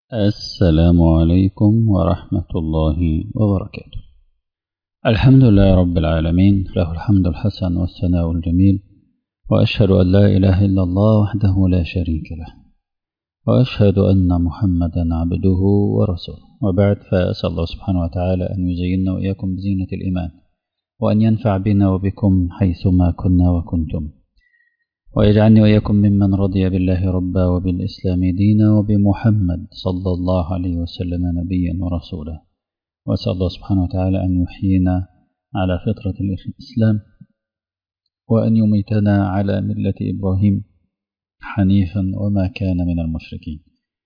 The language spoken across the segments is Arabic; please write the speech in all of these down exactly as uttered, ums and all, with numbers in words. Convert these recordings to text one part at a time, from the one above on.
السلام عليكم ورحمة الله وبركاته. الحمد لله رب العالمين، له الحمد الحسن والثناء الجميل، وأشهد أن لا إله إلا الله وحده لا شريك له، وأشهد أن محمدا عبده ورسوله. وبعد، فأسأل الله سبحانه وتعالى أن يزيننا وإياكم بزينة الإيمان، وأن ينفع بنا وبكم حيثما كنا وكنتم، ويجعلني وإياكم ممن رضي بالله ربا وبالإسلام دينا وبمحمد صلى الله عليه وسلم نبيا ورسولا. وأسأل الله سبحانه وتعالى أن يحيينا على فطرة الإسلام، وأن يميتنا على ملة إبراهيم حنيفا وما كان من المشركين.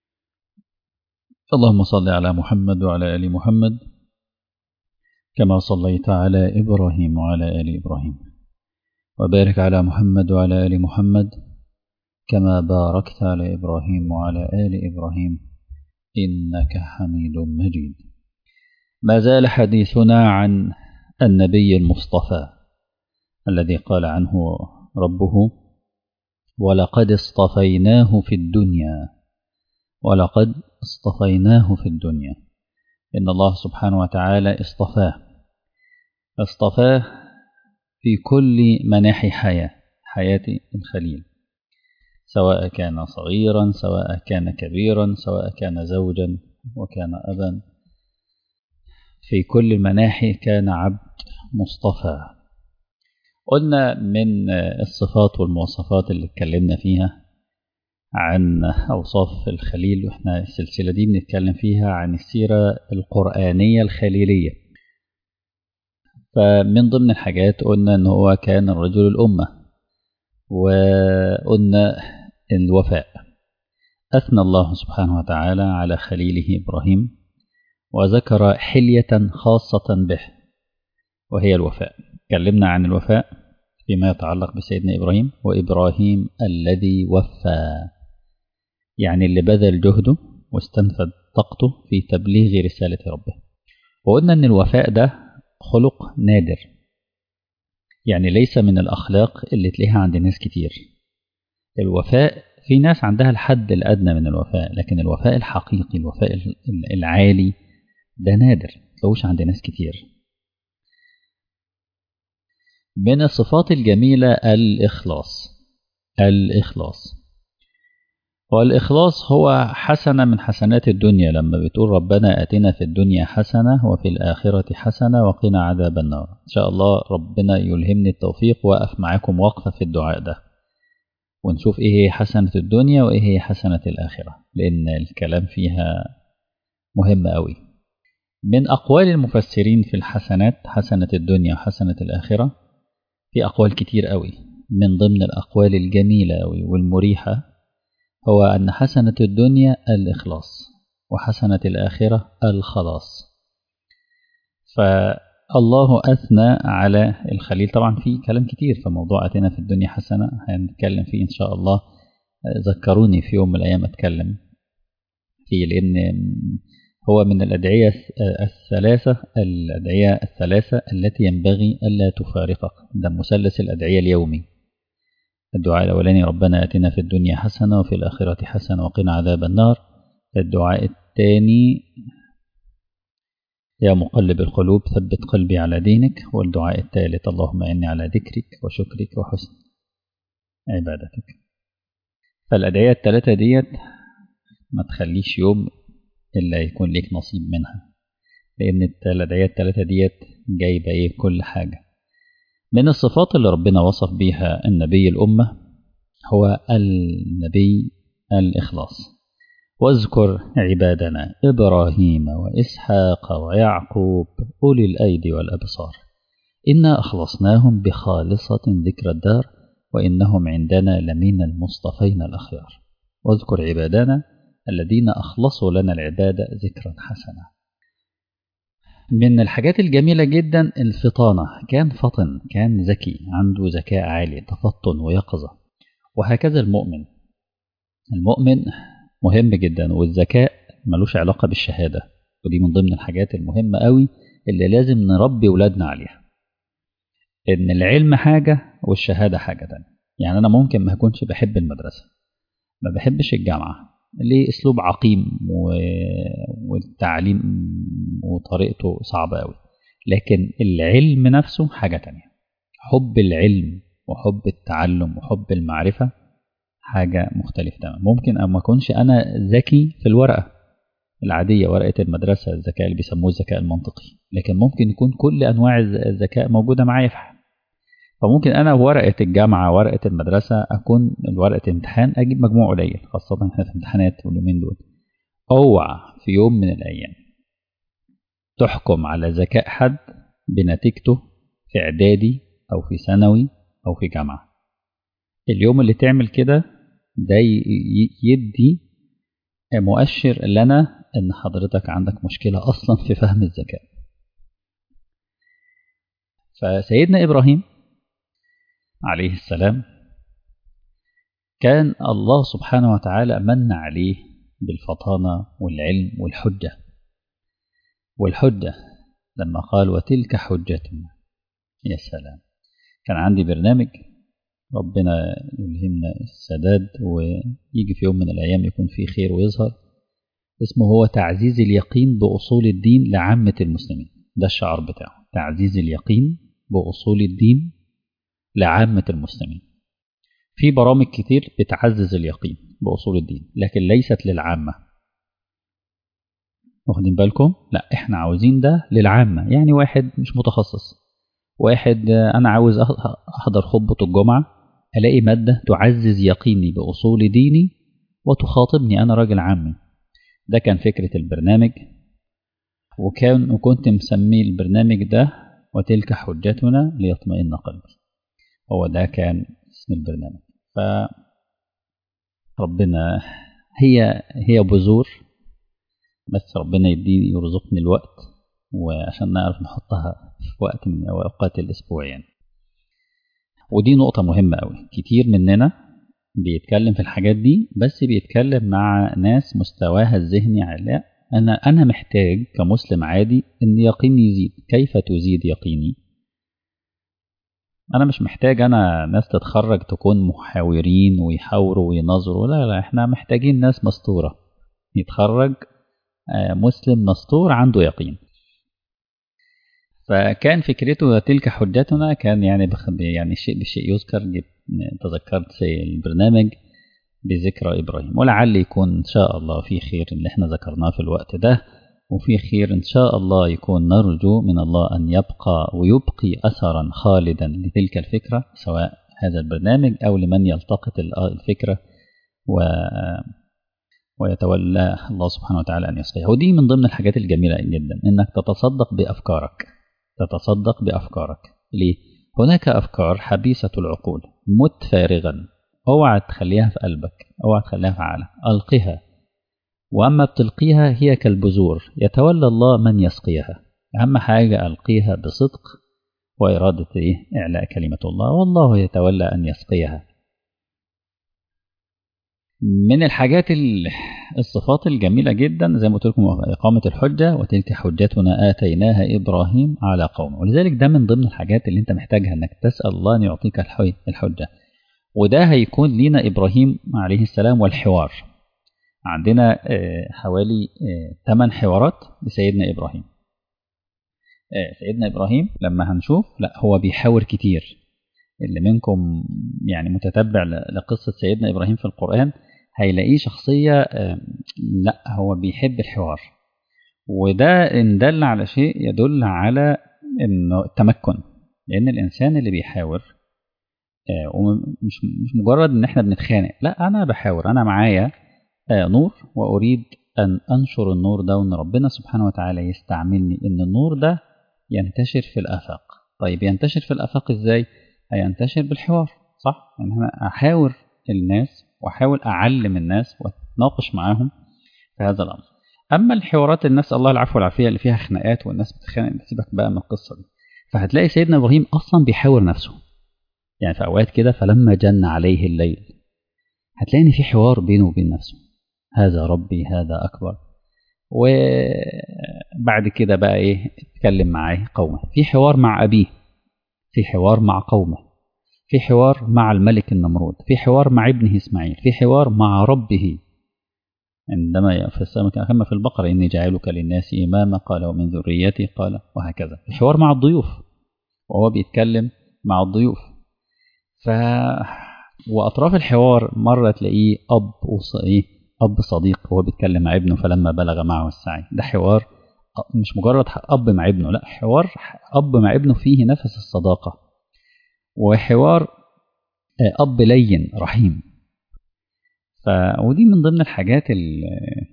اللهم صل على محمد وعلى آل محمد كما صليت على إبراهيم وعلى آل إبراهيم، وبارك على محمد وعلى آل محمد كما باركت على إبراهيم وعلى آل إبراهيم إنك حميد مجيد. ما زال حديثنا عن النبي المصطفى الذي قال عنه ربه: ولقد اصطفيناه في الدنيا ولقد اصطفيناه في الدنيا. إن الله سبحانه وتعالى اصطفاه اصطفاه في كل مناحي حياة حياة الخليل، سواء كان صغيرا، سواء كان كبيرا، سواء كان زوجا وكان أبا، في كل المناحي كان عبد مصطفى. قلنا من الصفات والمواصفات اللي اتكلمنا فيها عن أوصاف الخليل، وإحنا السلسلة دي بنتكلم فيها عن السيرة القرآنية الخليلية. فمن ضمن الحاجات قلنا أنه هو كان رجل الأمة، وقلنا الوفاء. أثنى الله سبحانه وتعالى على خليله إبراهيم وذكر حلية خاصة به وهي الوفاء. تكلمنا عن الوفاء فيما يتعلق بسيدنا إبراهيم، وإبراهيم الذي وفى، يعني اللي بذل جهده واستنفذ طاقته في تبليغ رسالة ربه. وقلنا أن الوفاء ده خلق نادر، يعني ليس من الأخلاق اللي تلاقيها عند ناس كتير. الوفاء في ناس عندها الحد الأدنى من الوفاء، لكن الوفاء الحقيقي، الوفاء العالي، ده نادر، متلاقوش عند ناس كتير. من الصفات الجميلة الإخلاص. الإخلاص والإخلاص هو حسنة من حسنات الدنيا، لما بتقول ربنا آتنا في الدنيا حسنة وفي الآخرة حسنة وقنا عذاب النار. إن شاء الله ربنا يلهمني التوفيق وأقف معاكم وقفة في الدعاء ده، ونشوف إيه هي حسنة الدنيا وإيه هي حسنة الآخرة، لأن الكلام فيها مهم أوي. من أقوال المفسرين في الحسنات، حسنة الدنيا وحسنة الآخرة، في أقوال كتير أوي. من ضمن الأقوال الجميلة أوي والمريحة هو أن حسنة الدنيا الإخلاص، وحسنة الآخرة الخلاص. فالله أثنى على الخليل. طبعا في كلام كتير في موضوع أتنا في الدنيا حسنة، هنتكلم فيه إن شاء الله. ذكروني في يوم من الأيام أتكلم فيه، لأن هو من الأدعية الثلاثة الأدعية الثلاثة التي ينبغي ألا تفارقك. ده مثلث الأدعية اليومي. الدعاء الأولاني: ربنا آتنا في الدنيا حسنة وفي الآخرة حسنة وقنا عذاب النار. الدعاء الثاني: يا مقلب القلوب ثبت قلبي على دينك. والدعاء الثالث: اللهم إني على ذكرك وشكرك وحسن عبادتك. فالأدعية الثلاثة ديت ما تخليش يوم إلا يكون ليك نصيب منها، لأن الأدعية الثلاثة ديت جايبة إيه؟ كل حاجة. من الصفات اللي ربنا وصف بيها النبي الأمة هو النبي الإخلاص. واذكر عبادنا إبراهيم وإسحاق ويعقوب أولي الأيدي والأبصار إنا أخلصناهم بخالصة ذكر الدار وإنهم عندنا لمن المصطفين الأخيار. واذكر عبادنا الذين أخلصوا لنا العبادة ذكرا حسنا. من الحاجات الجميلة جدا الفطانة. كان فطن، كان ذكي، عنده ذكاء عالي، تفطن ويقظة. وهكذا المؤمن. المؤمن مهم جدا، والذكاء ملوش علاقة بالشهادة، ودي من ضمن الحاجات المهمة قوي اللي لازم نربي ولادنا عليها. إن العلم حاجة والشهادة حاجة تانية. يعني أنا ممكن ما أكونش بحب المدرسة، ما بحبش الجامعة، ليه أسلوب عقيم والتعليم وطريقته صعبة أوي، لكن العلم نفسه حاجة تانية. حب العلم وحب التعلم وحب المعرفة حاجة مختلفة تماما. ممكن أما أكونش أنا ذكي في الورقة العادية، ورقة المدرسة، الذكاء اللي بيسموه الذكاء المنطقي، لكن ممكن يكون كل أنواع الذكاء موجودة معايا في حاجة. فممكن أنا ورقة الجامعة ورقة المدرسة أكون ورقة امتحان أجيب مجموع قليل، خاصة إحنا في امتحانات واليومين دول. أوعى في يوم من الأيام تحكم على ذكاء حد بنتيجته في إعدادي أو في ثانوي أو في جامعة. اليوم اللي تعمل كده ده يدي مؤشر لنا إن حضرتك عندك مشكلة أصلا في فهم الذكاء. فسيدنا إبراهيم عليه السلام كان الله سبحانه وتعالى من عليه بالفطانة والعلم والحجة. والحجة لما قال وتلك حجتنا، يا سلام. كان عندي برنامج، ربنا يلهمنا السداد ويجي في يوم من الأيام يكون فيه خير ويظهر، اسمه هو تعزيز اليقين بأصول الدين لعامة المسلمين. ده الشعار بتاعه، تعزيز اليقين بأصول الدين لعامة المسلمين. في برامج كتير بتعزز اليقين بأصول الدين لكن ليست للعامة، واخدين بالكم؟ لا، احنا عاوزين ده للعامة. يعني واحد مش متخصص، واحد أنا عاوز أحضر خطبة الجمعة، ألاقي مادة تعزز يقيني بأصول ديني وتخاطبني أنا راجل عامي. ده كان فكرة البرنامج، وكان وكنت مسميه البرنامج ده وتلك حجتنا ليطمئن قلبي. هو ده كان اسم البرنامج. فربنا هي هي بذور، بس ربنا يديني يرزقني الوقت وعشان نعرف نحطها في وقت من أوقات الأسبوع يعني. ودي نقطة مهمة أوي. كتير مننا بيتكلم في الحاجات دي بس بيتكلم مع ناس مستواها الذهني عالي. أنا أنا محتاج كمسلم عادي إن يقيني يزيد. كيف تزيد يقيني؟ أنا مش محتاج أنا ناس تتخرج تكون محاورين ويحاوروا وينظروا، لا لا، إحنا محتاجين ناس مستورة يتخرج مسلم مستور عنده يقين. فكان فكرته تلك حجتنا، كان يعني يعني شيء بشيء يذكر. تذكرت البرنامج بذكرى إبراهيم، ولعل يكون إن شاء الله في خير اللي احنا ذكرناه في الوقت ده، وفي خير إن شاء الله يكون نرجو من الله أن يبقى ويبقي أثرا خالدا لتلك الفكرة، سواء هذا البرنامج أو لمن يلتقط الفكرة و ويتولى الله سبحانه وتعالى أن يسقيها. ودي من ضمن الحاجات الجميلة جدا، إنك تتصدق بأفكارك. تتصدق بأفكارك ليه؟ هناك أفكار حبيسة العقول، مت فارغا، اوعى تخليها في قلبك، اوعى تخليها في عقلك، ألقها. وأما بتلقيها هي كالبذور، يتولى الله من يسقيها. أهم حاجة ألقيها بصدق وإرادة إيه؟ إعلاء كلمة الله، والله يتولى أن يسقيها. من الحاجات الصفات الجميلة جدا زي ما قلت لكم إقامة الحجة، وتلك حجتنا آتيناها إبراهيم على قومه. ولذلك ده من ضمن الحاجات اللي أنت محتاجها، أنك تسأل الله أن يعطيك الحجة. وده هيكون لنا إبراهيم عليه السلام والحوار. عندنا حوالي ثمان حوارات لسيدنا إبراهيم. سيدنا إبراهيم لما هنشوف لا هو بيحاور كتير. اللي منكم يعني متتبع لقصة سيدنا إبراهيم في القرآن هيلاقيه شخصية لا هو بيحب الحوار. وده إن دل على شيء يدل على إنه التمكن، لأن الإنسان اللي بيحاور ومش مش مجرد إن إحنا بنتخانق، لا أنا بحاور، أنا معايا نور وأريد أن أنشر النور ده، وإن ربنا سبحانه وتعالى يستعملني إن النور ده ينتشر في الآفاق. طيب ينتشر في الآفاق إزاي؟ هينتشر بالحوار، صح؟ يعني أنا أحاور الناس وأحاول أعلم الناس وأتناقش معاهم في هذا الأمر. أما الحوارات الناس الله العفو والعافية اللي فيها خناقات والناس بتخانق، سيبك بقى من القصة دي. فهتلاقي سيدنا إبراهيم أصلا بيحاور نفسه، يعني في أوقات كده فلما جن عليه الليل هتلاقي إن في حوار بينه وبين نفسه، هذا ربي هذا أكبر. وبعد كده بقى إيه؟ اتكلم معاه قومه، في حوار مع أبيه، في حوار مع قومه، في حوار مع الملك النمرود، في حوار مع ابنه إسماعيل، في حوار مع ربه عندما في السماء كما في البقرة إني جاعلك للناس إماما قال ومن ذريتي قال وهكذا. الحوار مع الضيوف وهو بيتكلم مع الضيوف. ف وأطراف الحوار مرة تلاقيه أب وص... إيه أب صديق وهو بيتكلم مع ابنه فلما بلغ معه السعي. ده حوار مش مجرد أب مع ابنه، لا، حوار أب مع ابنه فيه نفس الصداقة، وحوار أب لين رحيم. ف... ودي من ضمن الحاجات اللي,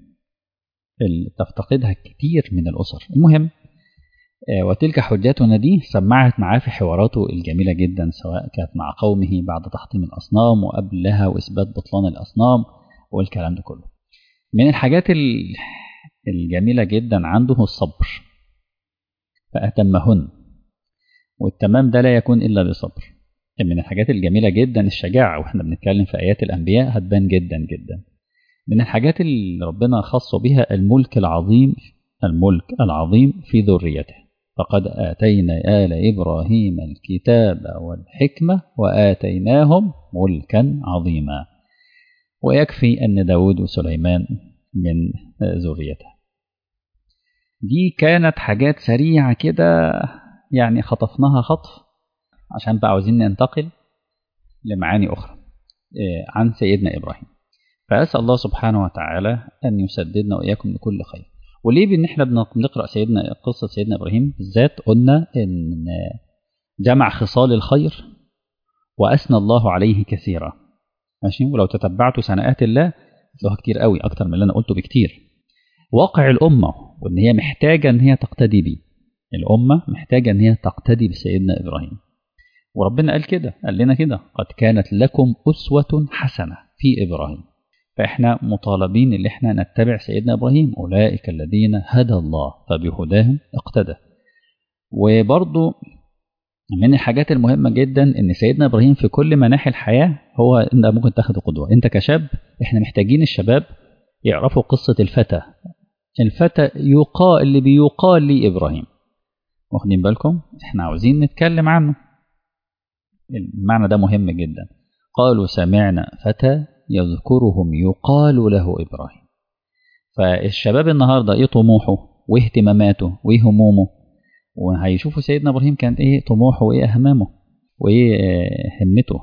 اللي تفتقدها كتير من الأسر. المهم، وتلك حجاتنا دي سمعت معاه في حواراته الجميلة جدا، سواء كانت مع قومه بعد تحطيم الأصنام وقبلها وإثبات بطلان الأصنام والكلام ده كله. من الحاجات الجميلة جدا عنده الصبر، فأتمهن، والتمام ده لا يكون إلا بصبر. من الحاجات الجميلة جدا الشجاعة، وإحنا بنتكلم في آيات الأنبياء هتبان جدا جدا. من الحاجات اللي ربنا خص بها الملك العظيم، الملك العظيم في ذريته. فقد آتينا آل إبراهيم الكتاب والحكمة وآتيناهم ملكا عظيما. ويكفي أن داود وسليمان من ذريته. دي كانت حاجات سريعة كده يعني خطفناها خطف، عشان بقى عاوزين ننتقل لمعاني أخرى عن سيدنا إبراهيم. فأسأل الله سبحانه وتعالى أن يسددنا وإياكم لكل خير. وليه بأن احنا بنقرأ سيدنا قصة سيدنا إبراهيم بالذات؟ قلنا أن جمع خصال الخير وأثنى الله عليه كثيرا، ماشي. ولو تتبعتوا سنآت الله تلاقوها كتير قوي، أكتر من اللي أنا قلته بكتير. واقع الأمة وأن هي محتاجة أن هي تقتدي بيه، الأمة محتاجة أن هي تقتدي بسيدنا إبراهيم. وربنا قال كده، قال لنا كده: قد كانت لكم أسوة حسنة في إبراهيم. فإحنا مطالبين اللي إحنا نتبع سيدنا إبراهيم. أولئك الذين هدى الله فبهداهم اقتدى. وبرضو من الحاجات المهمة جدا إن سيدنا إبراهيم في كل مناحي الحياة هو أنت ممكن تاخد قدوة. أنت كشاب، إحنا محتاجين الشباب يعرفوا قصة الفتى. الفتى يقال اللي بيقال لي إبراهيم، واخدين بالكم؟ إحنا عاوزين نتكلم عنه. المعنى ده مهم جدا. قالوا سمعنا فتى يذكرهم يقال له إبراهيم. فالشباب النهاردة إيه طموحه واهتماماته وإيه همومه؟ وهيشوفوا سيدنا إبراهيم كانت إيه طموحه وإيه أهمامه وإيه همته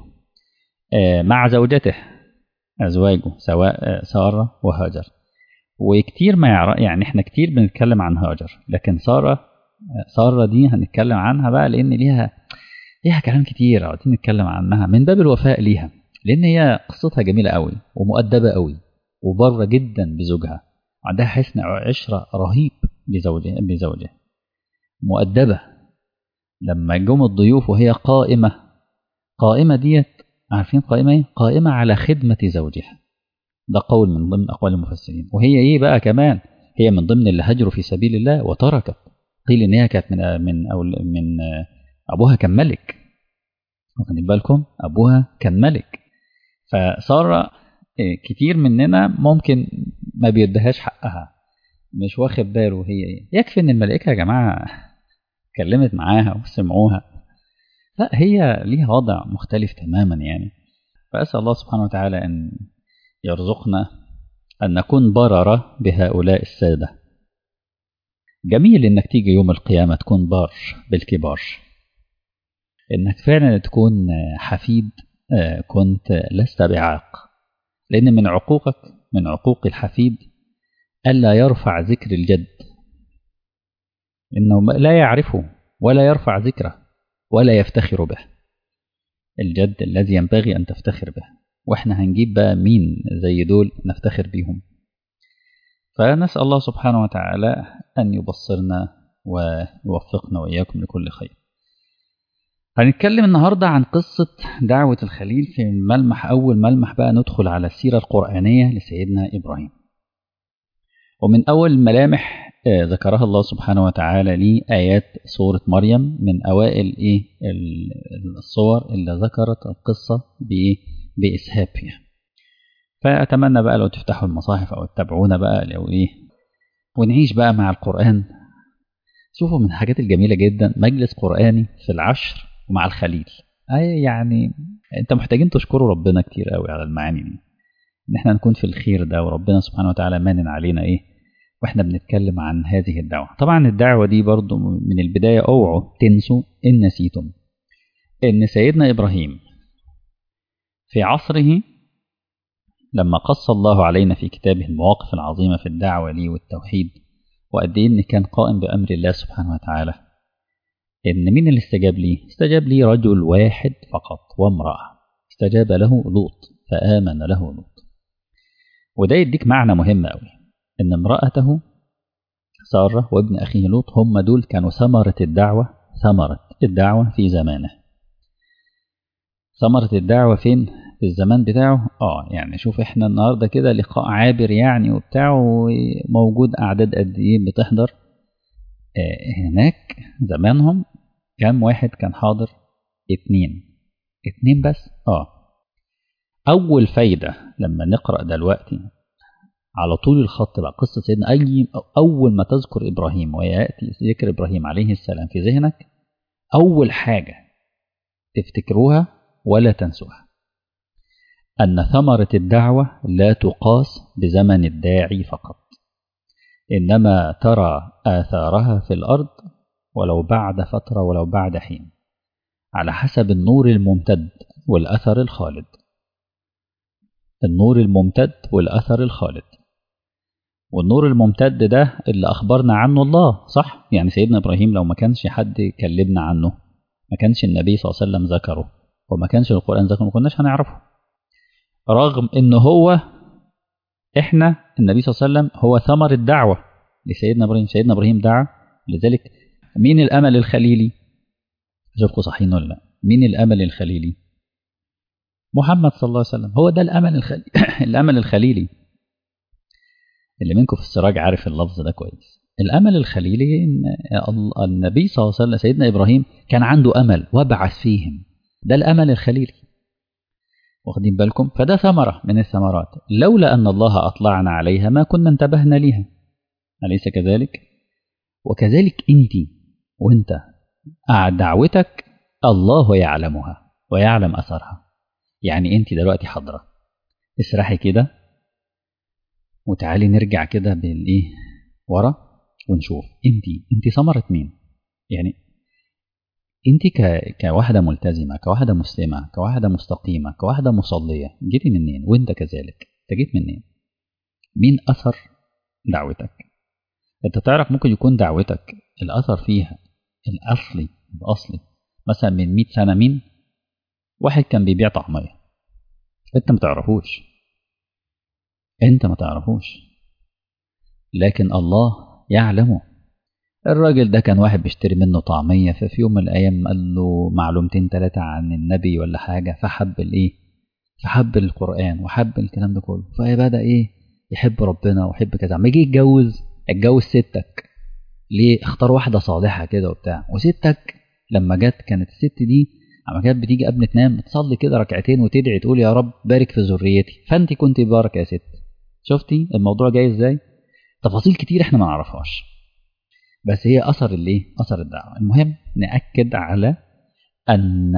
مع زوجته، أزواجه سواء سارة وهاجر. وكتير ما يعرف يعني إحنا كتير بنتكلم عن هاجر، لكن سارة سارة دي هنتكلم عنها بقى لأن ليها ليها كلام كتير عاوزين نتكلم عنها من باب الوفاء ليها، لأن هي قصتها جميلة قوي ومؤدبة قوي وبرة جدا بزوجها، عندها حسن عشرة رهيب بزوجها بزوجها مؤدبة. لما جم الضيوف وهي قائمة قائمة ديت، عارفين قائمة ايه؟ قائمة على خدمة زوجها. ده قول من ضمن أقوال المفسرين. وهي ايه بقى كمان؟ هي من ضمن اللي هجروا في سبيل الله وتركت. قيل ان هي كانت من من أو من أبوها كان ملك، واخدين بالكم؟ أبوها كان ملك. فصار كتير مننا ممكن ما بيدهاش حقها، مش واخد باله هي ايه. يكفي ان الملائكة يا جماعة كلمت معاها وسمعوها، لا هي ليها وضع مختلف تماما يعني. فأسأل الله سبحانه وتعالى أن يرزقنا أن نكون بررة بهؤلاء السادة. جميل إنك تيجي يوم القيامة تكون بار بالكبار، إنك فعلا تكون حفيد كنت لست بعاق. لأن من عقوقك من عقوق الحفيد ألا يرفع ذكر الجد، إنه لا يعرفه ولا يرفع ذكره ولا يفتخر به. الجد الذي ينبغي أن تفتخر به، وإحنا هنجيب بقى مين زي دول نفتخر بيهم. فنسأل الله سبحانه وتعالى أن يبصرنا ويوفقنا وإياكم لكل خير. هنتكلم النهاردة عن قصة دعوة الخليل في ملمح أول ملمح بقى ندخل على السيرة القرآنية لسيدنا إبراهيم. ومن أول الملامح ذكرها الله سبحانه وتعالى لي آيات سورة مريم، من أوائل إيه الصور اللي ذكرت القصة بإسهاب فيها. فأتمنى بقى لو تفتحوا المصاحف أو تتابعونا بقى لو إيه ونعيش بقى مع القرآن. شوفوا من الحاجات الجميلة جدا مجلس قرآني في العشر ومع الخليل. أي يعني أنت محتاجين تشكروا ربنا كتير قوي على المعاني دي. إن احنا نكون في الخير ده، وربنا سبحانه وتعالى مانن علينا إيه واحنا بنتكلم عن هذه الدعوة. طبعا الدعوة دي برضو من البداية اوعوا تنسوا إن نسيتم إن سيدنا إبراهيم في عصره لما قص الله علينا في كتابه المواقف العظيمة في الدعوة ليه والتوحيد، وقد إيه إن كان قائم بأمر الله سبحانه وتعالى، إن مين اللي استجاب ليه؟ استجاب ليه رجل واحد فقط وامرأة، استجاب له لوط فآمن له لوط. وده يديك معنى مهم أوي، إن امرأته سارة وابن أخيه لوط هم دول كانوا ثمرة الدعوة، ثمرة الدعوة في زمانه. ثمرة الدعوة فين؟ في الزمان بتاعه. آه يعني شوف إحنا النهاردة كده لقاء عابر يعني وبتاع، وموجود أعداد قد إيه بتحضر. آه هناك زمانهم كم واحد كان حاضر؟ اتنين. اتنين بس. آه أول فايدة لما نقرأ دلوقتي على طول الخط بقى قصة سيدنا، أي أول ما تذكر إبراهيم ويأتي ذكر إبراهيم عليه السلام في ذهنك، أول حاجة تفتكروها ولا تنسوها أن ثمرة الدعوة لا تقاس بزمن الداعي فقط، إنما ترى آثارها في الأرض ولو بعد فترة ولو بعد حين، على حسب النور الممتد والأثر الخالد. النور الممتد والأثر الخالد. والنور الممتد ده اللي أخبرنا عنه الله، صح؟ يعني سيدنا إبراهيم لو ما كانش حد كلمنا عنه، ما كانش النبي صلى الله عليه وسلم ذكره، وما كانش القرآن ذكره، ما كناش هنعرفه. رغم إنه هو إحنا النبي صلى الله عليه وسلم هو ثمر الدعوة لسيدنا إبراهيم. سيدنا إبراهيم دعا، لذلك مين الأمل الخليلي؟ أشوفكم صحيين ولا لا؟ مين الأمل الخليلي؟ محمد صلى الله عليه وسلم. هو ده الأمل الخليلي. الأمل الخليلي اللي منكم في السراج عارف اللفظ ده كويس. الأمل الخليلي إن النبي صلى الله عليه وسلم سيدنا إبراهيم كان عنده أمل وبعث فيهم، ده الأمل الخليلي. واخدين بالكم؟ فده ثمرة من الثمرات، لولا أن الله أطلعنا عليها ما كنا انتبهنا ليها، أليس كذلك؟ وكذلك أنت وأنت دعوتك الله يعلمها ويعلم أثرها. يعني أنت دلوقتي حاضرة، اسرحي كده وتعالي نرجع كده بالإيه ورا ونشوف أنت أنت ثمرة مين. يعني أنت ك... كواحدة ملتزمة، كواحدة مسلمة، كواحدة مستقيمة، كواحدة مصلية، جيتي منين؟ وأنت كذلك أنت جيت منين؟ مين أثر دعوتك؟ أنت تعرف ممكن يكون دعوتك الأثر فيها الأصلي الأصلي مثلا من مئة سنة، مين؟ واحد كان بيبيع طعمية، أنت ما تعرفوش، أنت ما تعرفوش، لكن الله يعلمه. الراجل ده كان واحد بيشتري منه طعمية، ففي يوم من الأيام قال له معلومتين ثلاثة عن النبي ولا حاجة، فحب الإيه؟ فحب القرآن وحب الكلام ده كله، فبدأ إيه؟ يحب ربنا ويحب كذا. ما يجي يتجوز، اتجوز ستك ليه؟ اختار واحدة صالحة كده وبتاع. وستك لما جت كانت الست دي لما كانت بتيجي قبل تنام تصلي كده ركعتين وتدعي تقول يا رب بارك في ذريتي، فأنت كنت بارك يا ست. شفتي الموضوع جاي ازاي؟ تفاصيل كتير احنا ما نعرفهاش، بس هي أثر اللي أثر الدعوة. المهم نأكد على أن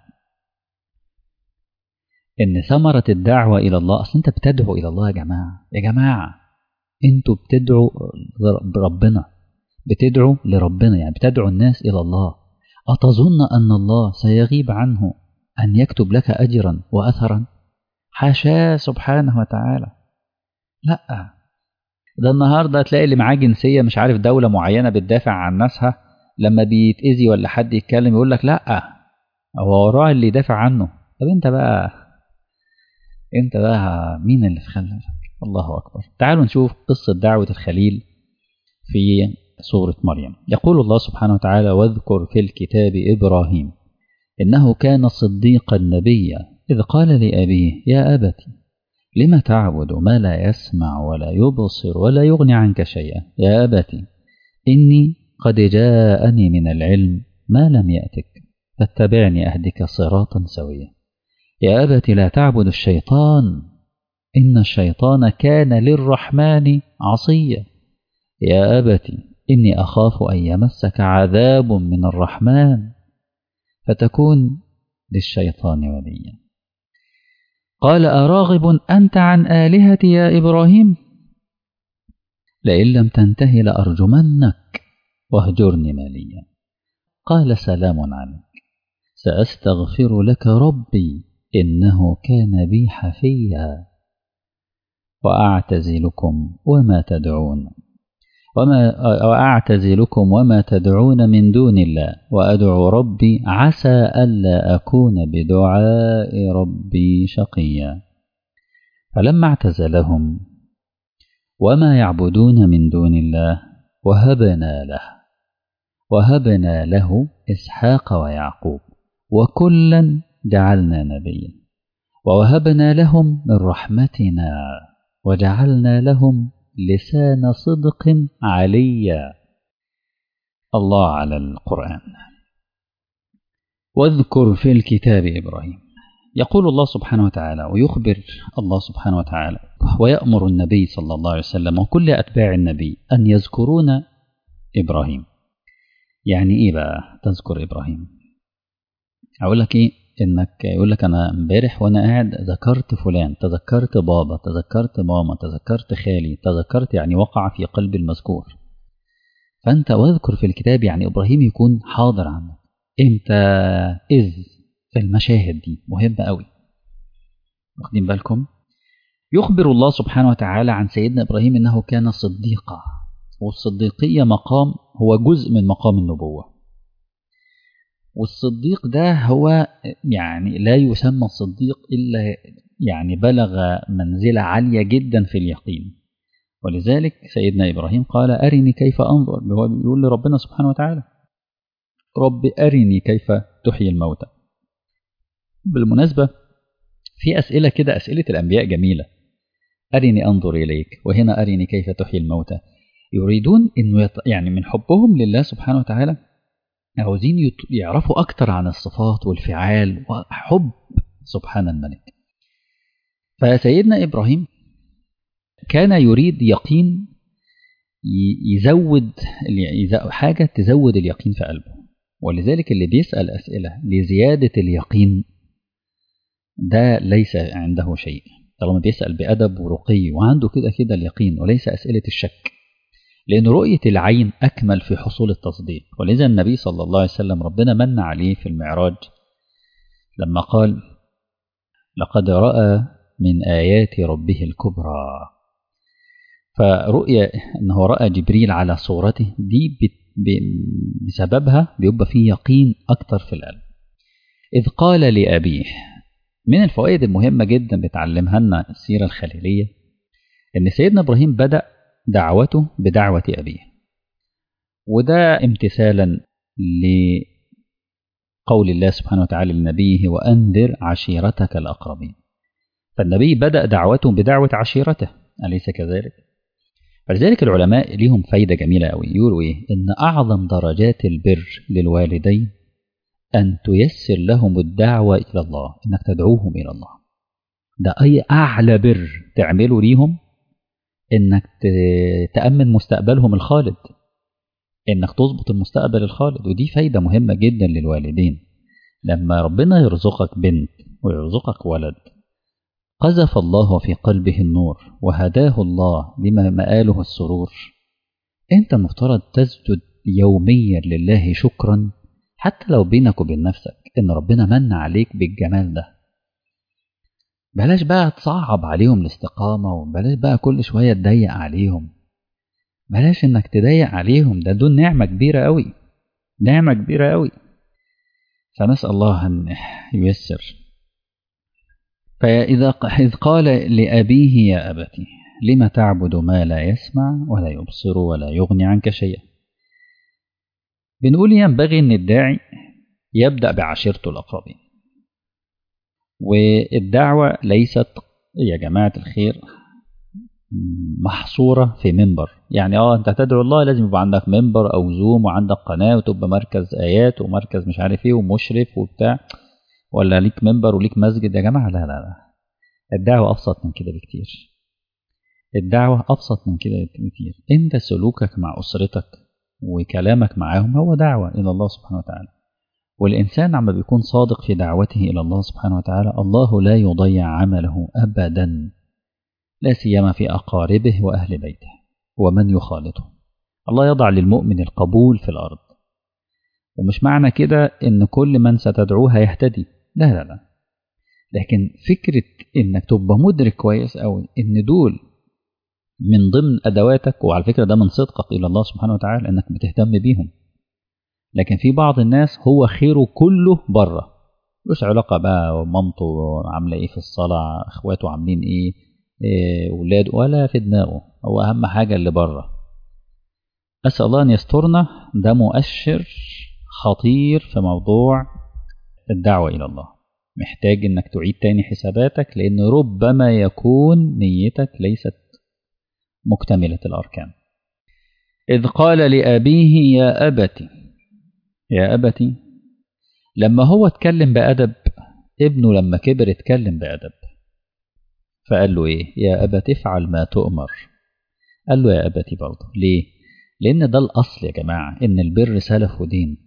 إن ثمرة الدعوة إلى الله، أصل أنت بتدعو إلى الله يا جماعة، يا جماعة أنتوا بتدعوا بربنا، بتدعوا لربنا، يعني بتدعو الناس إلى الله. أتظن أن الله سيغيب عنه أن يكتب لك أجرا وأثرا؟ حاشاه سبحانه وتعالى. لا، ده النهاردة تلاقي اللي معاه جنسية مش عارف دولة معينة بتدافع عن ناسها، لما بيتأذي ولا حد يتكلم يقول لك لا هو وراه اللي يدافع عنه. طب انت بقى انت بقى مين اللي في خلفك؟ الله أكبر. تعالوا نشوف قصة دعوة الخليل في سورة مريم. يقول الله سبحانه وتعالى: واذكر في الكتاب إبراهيم إنه كان صديقا نبيا إذ قال لأبيه يا أبت لم تعبد ما لا يسمع ولا يبصر ولا يغني عنك شيئا يا أبت إني قد جاءني من العلم ما لم يأتك فاتبعني أهدك صراطا سويا يا أبت لا تعبد الشيطان إن الشيطان كان للرحمن عصيا يا أبت إني أخاف أن يمسك عذاب من الرحمن فتكون للشيطان وليا. قال أراغب أنت عن آلهتي يا إبراهيم لئن لم تنته لأرجمنك واهجرني مليا قال سلام عليك سأستغفر لك ربي إنه كان بي حفيا وأعتزلكم وما تدعون وما وأعتزلكم وما تدعون من دون الله وأدعو ربي عسى ألا أكون بدعاء ربي شقيا فلما اعتزلهم وما يعبدون من دون الله وهبنا له وهبنا له إسحاق ويعقوب وكلا جعلنا نبيا ووهبنا لهم من رحمتنا وجعلنا لهم لسان صدق عليا. الله على القرآن. واذكر في الكتاب إبراهيم. يقول الله سبحانه وتعالى ويخبر الله سبحانه وتعالى ويأمر النبي صلى الله عليه وسلم وكل أتباع النبي أن يذكرون إبراهيم. يعني إيه بقى تذكر إبراهيم؟ أقول لك إيه؟ إنك يقول لك أنا امبارح وأنا قاعد ذكرت فلان، تذكرت بابا، تذكرت ماما، تذكرت خالي، تذكرت يعني وقع في قلب المذكور. فأنت واذكر في الكتاب يعني إبراهيم يكون حاضر عنك. إمتى؟ إذ في المشاهد دي مهمة قوي. واخدين بالكم؟ يخبر الله سبحانه وتعالى عن سيدنا إبراهيم أنه كان صديقا، والصديقية مقام هو جزء من مقام النبوة. والصديق ده هو يعني لا يسمى الصديق إلا يعني بلغ منزلة عالية جدا في اليقين. ولذلك سيدنا إبراهيم قال أرني كيف أنظر، هو بيقول لربنا سبحانه وتعالى رب أرني كيف تحيي الموتى. بالمناسبة في أسئلة كده، أسئلة الأنبياء جميلة. أرني أنظر إليك، وهنا أرني كيف تحيي الموتى. يريدون إنه يط... يعني من حبهم لله سبحانه وتعالى عاوزين يعرفوا أكتر عن الصفات والفعال وحب سبحان الملك. فسيدنا إبراهيم كان يريد يقين يزود حاجة تزود اليقين في قلبه. ولذلك اللي بيسأل أسئلة لزيادة اليقين ده ليس عنده شيء، طالما بيسأل بأدب ورقي وعنده كده كده اليقين وليس أسئلة الشك، لأن رؤية العين أكمل في حصول التصديق. ولذا النبي صلى الله عليه وسلم ربنا من عليه في المعراج لما قال لقد رأى من آيات ربه الكبرى. فرؤية أنه رأى جبريل على صورته دي بسببها بيبقى فيه يقين أكتر في القلب. إذ قال لأبيه، من الفوائد المهمة جدا بتعلمها لنا السيرة الخليلية أن سيدنا إبراهيم بدأ دعوته بدعوة أبيه، وده امتثالا لقول الله سبحانه وتعالى لنبيه وأنذر عشيرتك الأقربين. فالنبي بدأ دعوته بدعوة عشيرته، أليس كذلك؟ فلذلك العلماء ليهم فايدة جميلة قوي، يقولوا إيه؟ إن أعظم درجات البر للوالدين أن تيسر لهم الدعوة إلى الله، إنك تدعوهم إلى الله. ده أي أعلى بر تعمله ليهم، إنك تأمن مستقبلهم الخالد، إنك تضبط المستقبل الخالد. ودي فايدة مهمة جدا للوالدين. لما ربنا يرزقك بنت ويرزقك ولد قذف الله في قلبه النور وهداه الله لما مآله السرور، أنت مفترض تسجد يوميا لله شكرا، حتى لو بينك وبين نفسك إن ربنا من عليك بالجمال ده. بلاش بقى تصعب عليهم الاستقامة، وبلاش بقى كل شوية تضيق عليهم. بلاش إنك تضيق عليهم، ده دول نعمة كبيرة قوي، نعمة كبيرة قوي. فنسأل الله أن ييسر. فإذا إذ قال لأبيه يا أبتي لم تعبد ما لا يسمع ولا يبصر ولا يغني عنك شيئا. بنقول ينبغي أن الداعي يبدأ بعشيرته الأقربين. والدعوة ليست يا جماعة الخير محصورة في منبر، يعني اه انت تدعو الله لازم يبقى عندك منبر او زوم وعندك قناة وتبقى مركز آيات ومركز مش عارف ايه ومشرف وبتاع، ولا ليك منبر وليك مسجد. يا جماعة لا لا لا، الدعوة أبسط من كده بكتير. الدعوة أبسط من كده بكتير. انت سلوكك مع أسرتك وكلامك معاهم هو دعوة إلى الله سبحانه وتعالى. والإنسان عما بيكون صادق في دعوته إلى الله سبحانه وتعالى الله لا يضيع عمله أبدا، لا سيما في أقاربه وأهل بيته ومن يخالطه. الله يضع للمؤمن القبول في الأرض، ومش معنى كده إن كل من ستدعوه هيهتدي، لا لا لا، لكن فكرة إنك تبقى مدرك كويس أوي إن دول من ضمن أدواتك، وعلى فكرة ده من صدقك إلى الله سبحانه وتعالى إنك بتهتم بيهم. لكن في بعض الناس هو خيره كله بره، مش علاقة بقى مامته عاملة إيه في الصلاة، إخواته عاملين إيه، إيه ولاده، ولا في دماغه، هو أهم حاجة اللي بره. أسأل الله أن يسترنا. ده مؤشر خطير في موضوع الدعوة إلى الله، محتاج إنك تعيد تاني حساباتك، لأن ربما يكون نيتك ليست مكتملة الأركان. إذ قال لأبيه يا أبتي، يا أبتي لما هو اتكلم بأدب، ابنه لما كبر اتكلم بأدب، فقال له إيه؟ يا أبت افعل ما تؤمر. قال له يا أبتي برضه ليه؟ لأن ده الأصل يا جماعة، إن البر سلف ودين.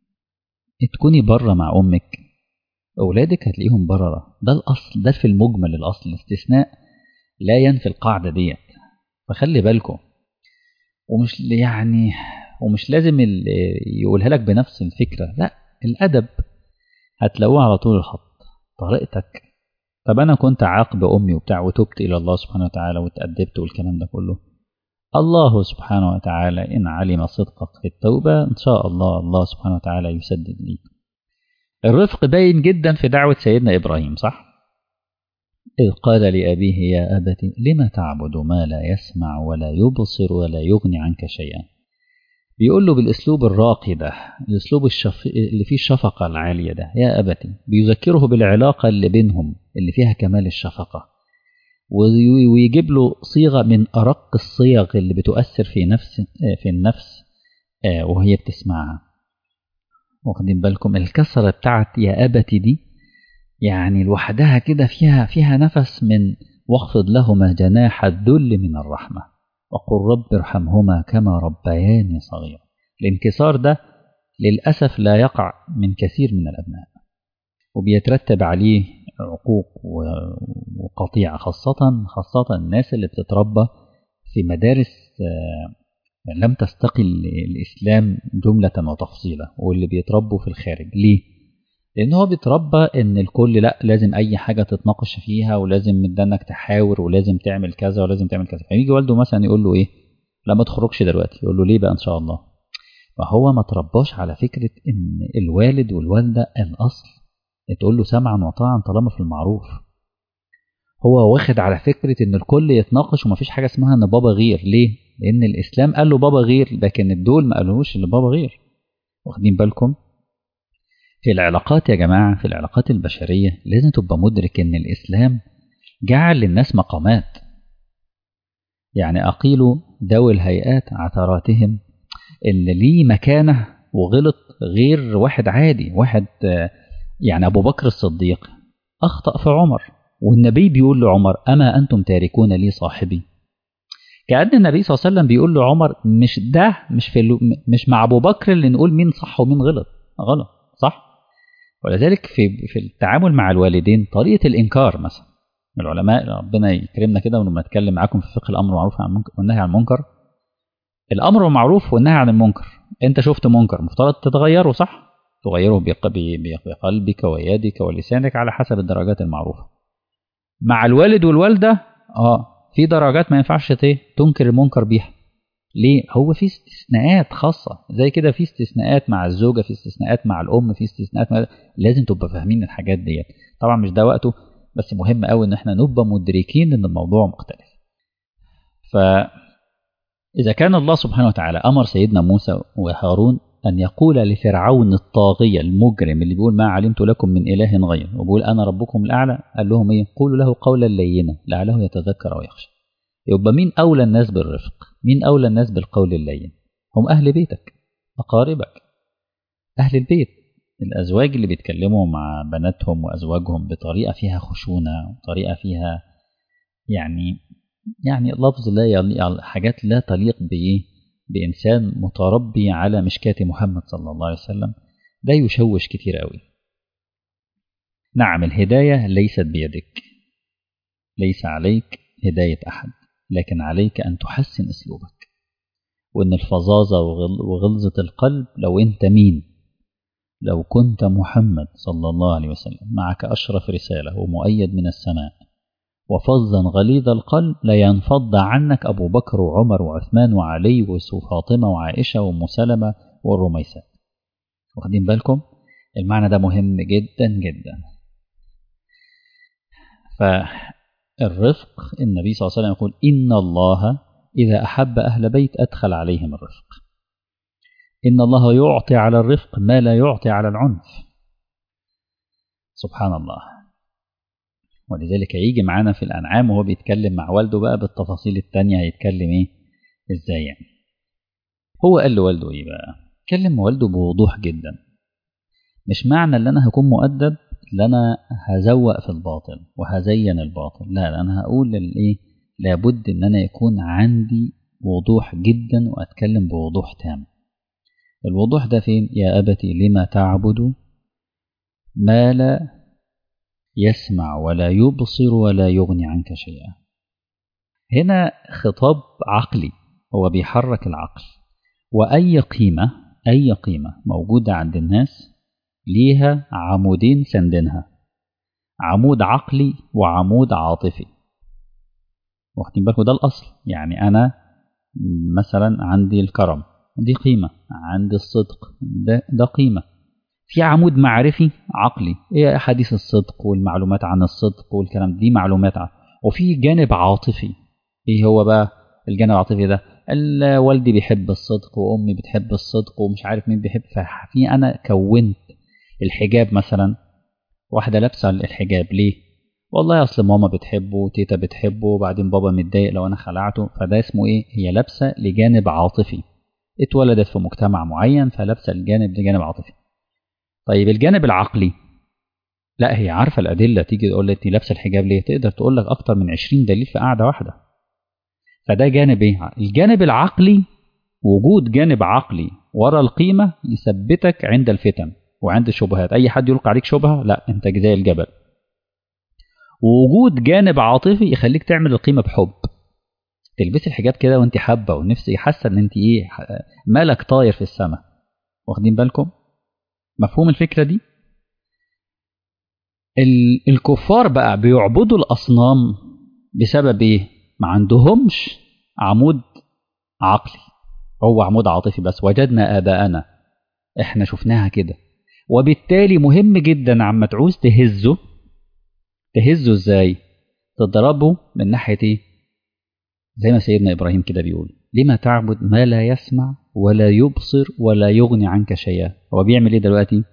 تكوني بره مع أمك أولادك هتلاقيهم بررة، ده الأصل، ده في المجمل الأصل، الاستثناء لا ينفي القاعدة ديت، فخلي بالكم. ومش يعني ومش لازم يقولها لك بنفس الفكرة، لا، الأدب هتلاقوه على طول الخط، طريقتك. طب أنا كنت عاقب أمي وبتاع وتبت إلى الله سبحانه وتعالى وتأدبت والكلام ده كله، الله سبحانه وتعالى إن علم صدقك في التوبة إن شاء الله الله سبحانه وتعالى يسدد ليك. الرفق باين جدا في دعوة سيدنا إبراهيم، صح؟ إذ قال لأبيه يا أبت لم تعبد ما لا يسمع ولا يبصر ولا يغني عنك شيئا. بيقول له بالأسلوب الراقي ده، الأسلوب الشف... اللي فيه الشفقة العالية ده، يا أبت، بيذكره بالعلاقة اللي بينهم اللي فيها كمال الشفقة، ويجيب له صيغة من أرق الصيغ اللي بتؤثر في نفس في النفس وهي بتسمعها. واخدين بالكم الكسرة بتاعت يا أبت دي يعني لوحدها كده فيها فيها نفس من واخفض لهما جناح الذل من الرحمة وقل رب ارحمهما كما ربياني صغيرا. الانكسار ده للأسف لا يقع من كثير من الأبناء، وبيترتب عليه عقوق وقطيعة، خاصة خاصة الناس اللي بتتربى في مدارس لم تستقل الإسلام جملة وتفصيلا، واللي بيتربوا في الخارج. ليه؟ لأن هو بيتربى إن الكل لا، لازم أي حاجة تتناقش فيها، ولازم مدانك تحاور، ولازم تعمل كذا ولازم تعمل كذا. فيجي والده مثلا يقول له إيه؟ لا ما تخرجش دلوقتي. يقول له ليه بقى؟ إن شاء الله. فهو ما ترباش على فكرة إن الوالد والوالدة الأصل تقول له سمعا وطاعا طالما في المعروف. هو واخد على فكرة إن الكل يتناقش ومفيش حاجة اسمها إن بابا غير. ليه؟ لأن الإسلام قال له بابا غير، لكن الدول ما قالوش إن بابا غير. واخدين بالكم؟ في العلاقات يا جماعة، في العلاقات البشرية لازم تبقى مدرك إن الإسلام جعل للناس مقامات. يعني أقيلوا ذوي الهيئات عثراتهم، اللي ليه مكانة وغلط غير واحد عادي. واحد يعني أبو بكر الصديق أخطأ في عمر، والنبي بيقول لعمر أما أنتم تاركون لي صاحبي. كأن النبي صلى الله عليه وسلم بيقول لعمر مش ده مش في مش مع أبو بكر اللي نقول مين صح ومين غلط غلط صح. ولذلك في في التعامل مع الوالدين طريقة الإنكار مثلا، العلماء ربنا يكرمنا كده ولما نتكلم معاكم في فقه الأمر والمعروف والنهي عن المنكر. الأمر والمعروف والنهي عن المنكر، أنت شفت منكر مفترض تتغيره، صح؟ تغيره بقلبك ويدك ولسانك على حسب الدرجات المعروفة. مع الوالد والوالدة اه في درجات ما ينفعش تنكر المنكر بيها. ليه؟ هو في استثناءات خاصة زي كده، في استثناءات مع الزوجة، في استثناءات مع الأم، في استثناءات مع... لازم تبقى فاهمين الحاجات دي. طبعا مش ده وقته، بس مهم قوي ان احنا نبقى مدركين ان الموضوع مختلف. فإذا كان الله سبحانه وتعالى أمر سيدنا موسى وهارون أن يقول لفرعون الطاغية المجرم اللي بيقول ما علمت لكم من إله غير، وبيقول أنا ربكم الأعلى، قال لهم إيه؟ قولوا له قولا لينا لعله يتذكر ويخشى. يبقى مين أولى الناس بالرفق؟ مين أولى الناس بالقول اللين؟ هم أهل بيتك، أقاربك، أهل البيت، الأزواج اللي بيتكلموا مع بناتهم وأزواجهم بطريقة فيها خشونة، وطريقة فيها يعني يعني لفظ لا يليق، حاجات لا تليق بإيه؟ بإنسان متربي على مشكاة محمد صلى الله عليه وسلم. ده يشوش كتير قوي. نعم الهداية ليست بيدك، ليس عليك هداية أحد، لكن عليك أن تحسن أسلوبك. وأن الفظاظة وغلظة القلب، لو أنت مين؟ لو كنت محمد صلى الله عليه وسلم معك أشرف رسالة ومؤيد من السماء وفظا غليظ القلب، لا ينفض عنك أبو بكر وعمر وعثمان وعلي وفاطمة وعائشة وأم سلمة والرميسات. واخدين بالكم؟ المعنى ده مهم جدا جدا. فالرفق، النبي صلى الله عليه وسلم يقول إن الله إذا أحب أهل بيت أدخل عليهم الرفق. إن الله يعطي على الرفق ما لا يعطي على العنف. سبحان الله. ولذلك يجي معانا في الأنعام وهو بيتكلم مع والده بقى بالتفاصيل التانية، هيتكلم إيه إزاي يعني. هو قال له والده إيه بقى؟ اتكلم والده بوضوح جدا. مش معنى ان انا هكون مؤدب ان انا هزوق في الباطل وهزين الباطل، لا، انا هقول للايه، لابد ان انا يكون عندي وضوح جدا واتكلم بوضوح تام. الوضوح ده فين؟ يا ابتي لما تعبد ما لا يسمع ولا يبصر ولا يغني عنك شيئا. هنا خطاب عقلي، هو بيحرك العقل. واي قيمه اي قيمه موجوده عند الناس ليها عمودين سندنها، عمود عقلي وعمود عاطفي. واخدين بالكم؟ ده الأصل. يعني أنا مثلا عندي الكرم، دي قيمة. عندي الصدق، ده, ده قيمة. في عمود معرفي عقلي، ايه أحاديث الصدق والمعلومات عن الصدق والكلام، دي معلومات عن. وفي جانب عاطفي، ايه هو بقى الجانب العاطفي ده؟ والدي بيحب الصدق وأمي بتحب الصدق ومش عارف مين بيحب. ففي أنا كونت الحجاب مثلا، واحدة لابسة الحجاب ليه؟ والله أصل ماما بتحبه وتيتا بتحبه وبعدين بابا متضايق لو أنا خلعته، فده اسمه إيه؟ هي لابسة لجانب عاطفي، اتولدت في مجتمع معين فلابسة الجانب ده جانب عاطفي. طيب الجانب العقلي، لا، هي عارفة الأدلة، تيجي تقول لك لابسة الحجاب ليه؟ تقدر تقول لك أكتر من عشرين دليل في قاعدة واحدة. فده جانب إيه؟ الجانب العقلي. وجود جانب عقلي ورا القيمة يثبتك عند الفتن وعند الشبهات. أي حد يلقى عليك شبهة، لا، أنت زي الجبل. ووجود جانب عاطفي يخليك تعمل القيمة بحب، تلبسي الحجاب كده وانت حابة ونفسي حاسة ان انت ايه، مالك طاير في السماء. واخدين بالكم؟ مفهوم الفكرة دي؟ الكفار بقى بيعبدوا الأصنام بسبب ايه؟ ما عندهمش عمود عقلي، هو عمود عاطفي بس. وجدنا آباءنا، احنا شفناها كده. وبالتالي مهم جدا عما تعوز تهزه، تهزه ازاي؟ تضربه من ناحية ايه؟ زي ما سيدنا إبراهيم كده بيقول لما تعبد ما لا يسمع ولا يبصر ولا يغني عنك شيئا. هو بيعمل ايه دلوقتي؟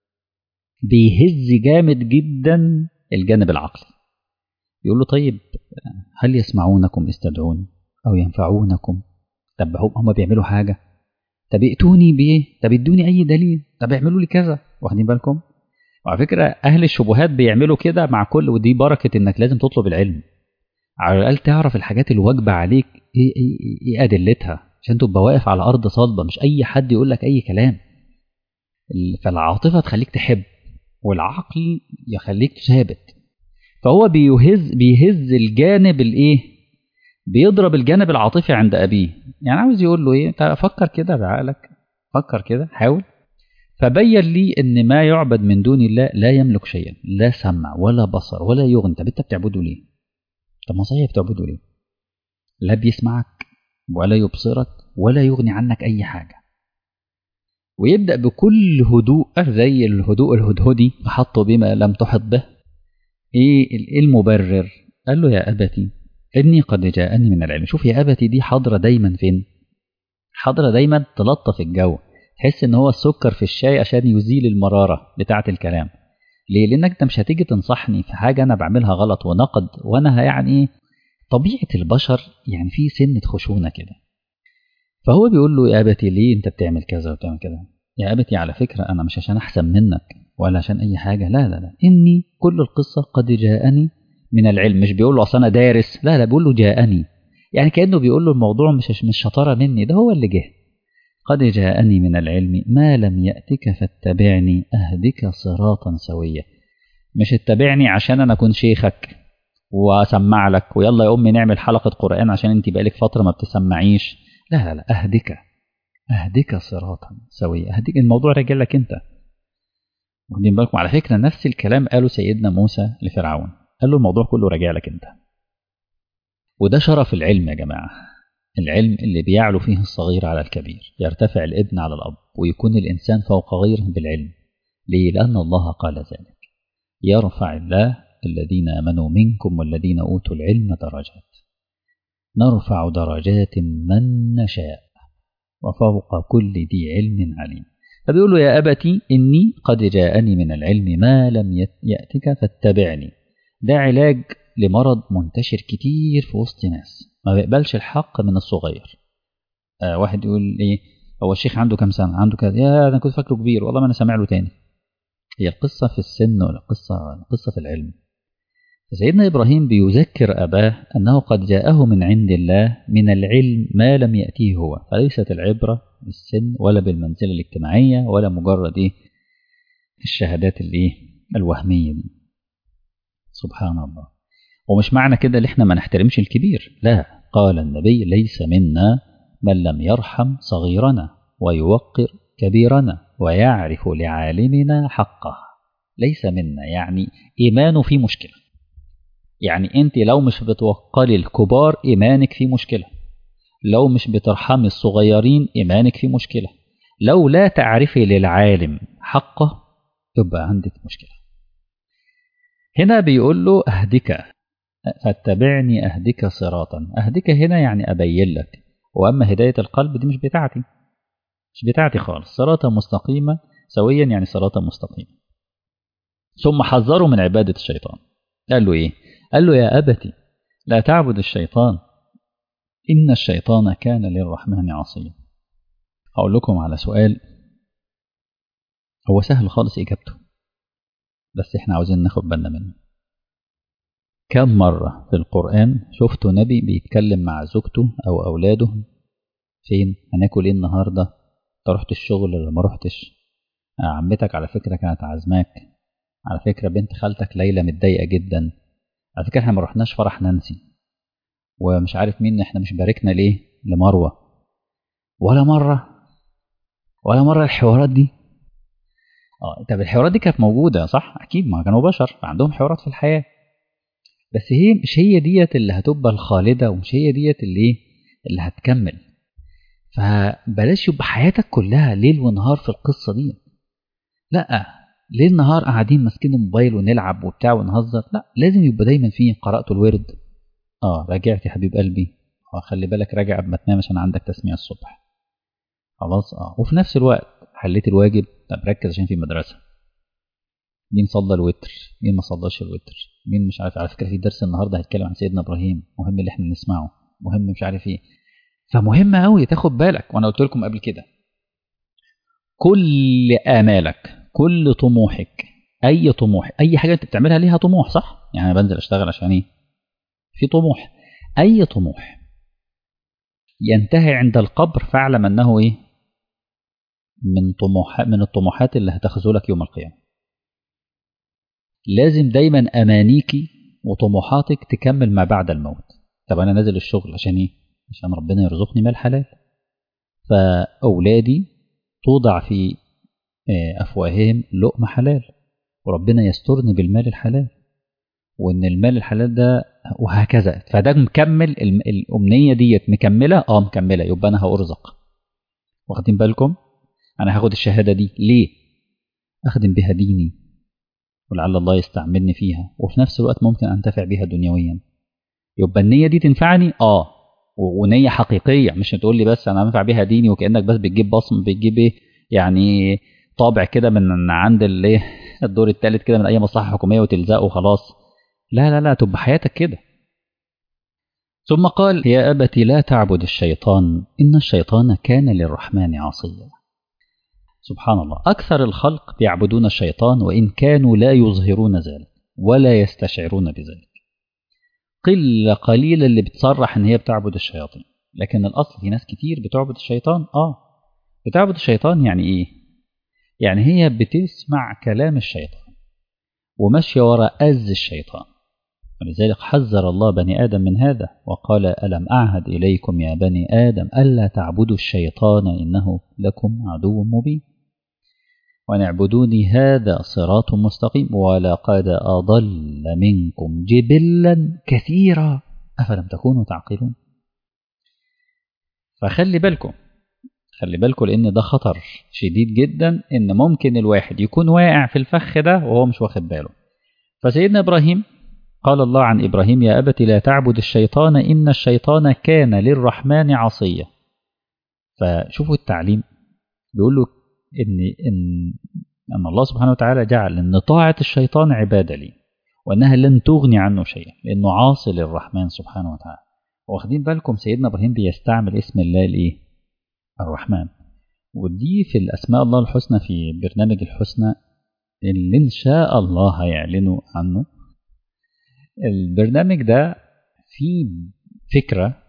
بيهز جامد جدا الجانب العقلي. يقول له طيب هل يسمعونكم استدعون أو ينفعونكم؟ طب هم بيعملوا حاجة؟ طب ائتوني بإيه؟ طب ادوني أي دليل، طب اعملوا لي كذا. واخدين بالكم؟ وعلى فكرة أهل الشبهات بيعملوا كده مع كل، ودي بركة إنك لازم تطلب العلم، على الأقل تعرف الحاجات الواجبة عليك إيه, إيه, إيه أدلتها، عشان تبقى واقف على أرض صلبة، مش أي حد يقول لك أي كلام. فالعاطفة تخليك تحب والعقل يخليك ثابت. فهو بيهز بيهز الجانب الإيه؟ بيضرب الجانب العاطفي عند أبيه. يعني عاوز يقول له إيه؟ فكر كده بعقلك، فكر كده، حاول. فبين لي ان ما يعبد من دون الله لا يملك شيئا، لا سمع ولا بصر ولا يغني. طب انت بتعبده ليه؟ طب ما صحيح بتعبده ليه؟ لا بيسمعك ولا يبصرك ولا يغني عنك اي حاجه. ويبدا بكل هدوء زي الهدوء الهدهدي، احط بما لم تحط به. ايه المبرر؟ قال له يا ابتي اني قد جاءني من العلم. شوف يا ابتي دي حاضره دايما فين؟ حاضره دايما تلطف الجو، تحس ان هو السكر في الشاي عشان يزيل المرارة بتاعة الكلام. ليه؟ لانك انت مش هتيجي تنصحني في حاجة انا بعملها غلط ونقد، وانا يعني طبيعة البشر يعني في سنة خشونة كده. فهو بيقول له يا ابتي ليه انت بتعمل كذا وبتعمل كذا؟ يا ابتي على فكرة انا مش عشان احسن منك ولا عشان اي حاجة، لا لا لا، اني كل القصة قد جاءني من العلم. مش بيقول له اصل انا دارس، لا لا، بيقول له جاءني، يعني كأنه بيقول له الموضوع مش مش شطارة مني، ده هو اللي جه. قد جاءني من العلم ما لم يأتك فاتبعني أهدك صراطا سويا. مش اتبعني عشان أنا أكون شيخك وأسمع لك ويلا يا أمي نعمل حلقة قرآن عشان أنت بقالك فترة ما بتسمعيش. لا لا لا، أهدك أهدك صراطا سويا. أهدك، الموضوع راجع لك أنت. واخدين بالكم؟ على فكرة نفس الكلام قاله سيدنا موسى لفرعون، قال له الموضوع كله راجع لك أنت. وده شرف العلم يا جماعة، العلم اللي بيعلو فيه الصغير على الكبير، يرتفع الابن على الأب، ويكون الإنسان فوق غيره بالعلم. ليه؟ لأن الله قال ذلك: يرفع الله الذين آمنوا منكم والذين أوتوا العلم درجات، نرفع درجات من نشاء وفوق كل ذي علم عليم. فبيقول له: يا أبتي إني قد جاءني من العلم ما لم يأتك فاتبعني. ده علاج لمرض منتشر كتير في وسط ناس ما بيقبلش الحق من الصغير. آه واحد يقول إيه، هو الشيخ عنده كام سنة؟ عنده كذا. يا أنا كنت فاكره كبير، والله ما أنا سامع له تاني. هي القصة في السن ولا القصة القصة في العلم؟ سيدنا إبراهيم بيذكر أباه أنه قد جاءه من عند الله من العلم ما لم يأتيه هو، فليست العبرة بالسن ولا بالمنزلة الاجتماعية ولا مجرد إيه الشهادات اللي الوهمية دي. سبحان الله. ومش معنى كده اللي احنا ما نحترمش الكبير، لا. قال النبي: ليس منا من لم يرحم صغيرنا ويوقر كبيرنا ويعرف لعالمنا حقه. ليس منا يعني إيمانه فيه مشكلة. يعني انت لو مش بتوقري الكبار إيمانك فيه مشكلة، لو مش بترحمي الصغيرين إيمانك فيه مشكلة، لو لا تعرفي للعالم حقه يبقى عندك مشكلة. هنا بيقول له: أهدك فاتبعني أهدك صراطا. أهدك هنا يعني أبين لك، وأما هداية القلب دي مش بتاعتي، مش بتاعتي خالص. صراطا مستقيمة سويا يعني صراطا مستقيمة. ثم حذره من عبادة الشيطان. قال له إيه؟ قال له: يا أبتي لا تعبد الشيطان إن الشيطان كان للرحمن عصيا. هقول لكم على سؤال هو سهل خالص إجابته، بس إحنا عاوزين ناخد بالنا منه. كم مرة في القرآن شفتوا نبي بيتكلم مع زوجته أو أولاده فين؟ هناكل إيه النهاردة؟ أنت رحت الشغل ولا ما رحتش؟ عمتك على فكرة كانت عازماك، على فكرة بنت خالتك ليلى متضايقة جدا، على فكرة احنا ما رحناش فرح نانسي، ومش عارف مين احنا مش باركنا ليه لمروة. ولا مرة ولا مرة الحوارات دي. اه طب الحوارات دي كانت موجودة صح؟ أكيد، ما كانوا بشر عندهم حوارات في الحياة، بس هي مش هي ديت اللي هتبقى الخالدة، ومش هي ديت اللي اللي هتكمل. فبلاش يبقى حياتك كلها ليل ونهار في القصة دي. لا، ليل نهار قاعدين ماسكين الموبايل ونلعب وبتاع ونهزر، لا، لازم يبقى دايما فيه قراءة الورد. اه رجعت يا حبيب قلبي، اه خلي بالك راجع قبل ما تنام عشان عندك تسميع الصبح. خلاص اه وفي نفس الوقت حليت الواجب، طب ركز عشان في مدرسة. مين صلى الوتر؟ مين ما صلاش الوتر؟ مين مش عارف؟ على فكرة في درس النهارده هيتكلم عن سيدنا ابراهيم، مهم اللي احنا نسمعه، مهم مش عارف ايه. فمهم قوي تاخد بالك. وانا قلت لكم قبل كده كل آمالك، كل طموحك، أي طموح، أي حاجة أنت بتعملها ليها طموح صح؟ يعني أنا بنزل أشتغل عشان إيه؟ في طموح. أي طموح ينتهي عند القبر فاعلم أنه إيه؟ من طموح من الطموحات اللي هتخذلك يوم القيامة. لازم دايما أمانيكي وطموحاتك تكمل ما بعد الموت. طب أنا نازل الشغل عشان إيه؟ عشان ربنا يرزقني مال حلال، فأولادي توضع في أفواههم لقمة حلال، وربنا يسترني بالمال الحلال، وإن المال الحلال ده وهكذا. فده مكمل الأمنية ديت مكملة اه مكملة، يبقى أنا هأرزق. واخدين بالكم؟ أنا هاخد الشهادة دي ليه؟ أخدم بها ديني ولعل الله يستعملني فيها، وفي نفس الوقت ممكن أنتفع بها دنيويا. يبقى النية دي تنفعني اه ونية حقيقية، مش تقول لي بس أنا أنفع بها ديني وكأنك بس بتجيب بصم، بتجيب إيه يعني طابع كده من عند الايه الدور الثالث كده من أي مصلحة حكومية وتلزقه وخلاص. لا لا لا، تبقى حياتك كده. ثم قال: يا أبت لا تعبد الشيطان إن الشيطان كان للرحمن عصيا. سبحان الله، أكثر الخلق بيعبدون الشيطان وإن كانوا لا يظهرون ذلك ولا يستشعرون بذلك. قلة قليلة اللي بتصرح إن هي بتعبد الشياطين، لكن الأصل في ناس كتير بتعبد الشيطان آه بتعبد الشيطان يعني إيه؟ يعني هي بتسمع كلام الشيطان وماشية وراء أز الشيطان. ولذلك حذر الله بني آدم من هذا وقال ألم أعهد إليكم يا بني آدم ألا تعبدوا الشيطان إنه لكم عدو مبين وأن اعبدوني هذا صراط مستقيم ولقد أضل منكم جبلا كثيرا أفلم تكونوا تعقلون. فخلي بالكم خلي بالكم لأن ده خطر شديد جدا، إن ممكن الواحد يكون واقع في الفخ ده وهو مش واخد باله. فسيدنا إبراهيم قال الله عن إبراهيم يا أبت لا تعبد الشيطان إن الشيطان كان للرحمن عصيا. فشوفوا التعليم بيقول له إن, إن, أن الله سبحانه وتعالى جعل أن طاعة الشيطان عبادة لي وأنها لن تغني عنه شيئا لأنه عاصي للرحمن سبحانه وتعالى. واخدين بالكم سيدنا إبراهيم بيستعمل اسم الله الإيه؟ الرحمن. ودي في الأسماء الله الحسنى في برنامج الحسنى اللي إن شاء الله هيعلنوا عنه. البرنامج ده فيه فكرة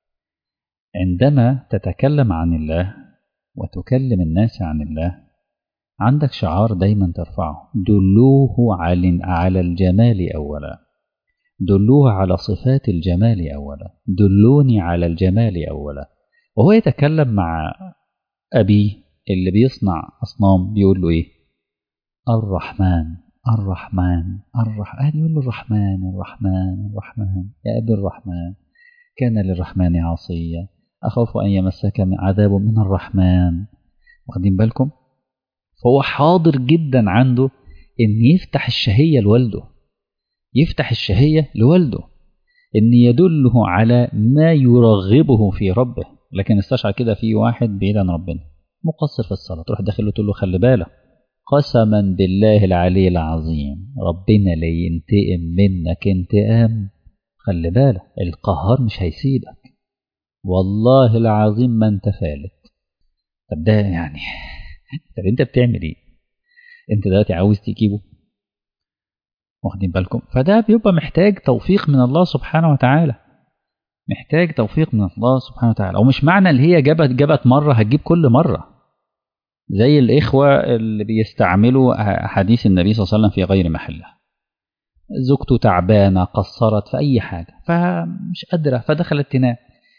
عندما تتكلم عن الله وتكلم الناس عن الله عندك شعار دايما ترفعه: دلوه على الجمال أولا، دلوه على صفات الجمال أولا، دلوني على الجمال أولا. وهو يتكلم مع أبيه اللي بيصنع أصنام بيقول له إيه؟ الرحمن الرحمن الرحمن. يقول له الرحمن الرحمن الرحمن يا أبي الرحمن كان للرحمن عصيا أخاف أن يمسك من عذاب من الرحمن. واخدين بالكم؟ فهو حاضر جدا عنده إن يفتح الشهية لوالده، يفتح الشهية لوالده إن يدله على ما يرغبه في ربه. لكن استشعر كده في واحد بعيد عن ربنا مقصر في الصلاة، تروح داخل له تقول له خلي بالك قسما بالله العلي العظيم ربنا لا ينتقم منك انتقام، خلي بالك القهار مش هيسيبك والله العظيم ما انت فالت. طب ده يعني طب انت بتعمل ايه؟ انت دلوقتي عاوز تجيبه؟ واخدين بالكم؟ فده بيبقى محتاج توفيق من الله سبحانه وتعالى، محتاج توفيق من الله سبحانه وتعالى. ومش معنى اللي هي جابت جابت مرة هتجيب كل مرة، زي الإخوة اللي بيستعملوا حديث النبي صلى الله عليه وسلم في غير محله. زوجته تعبانة قصرت في أي حاجة فمش قادرة فدخلت تنام،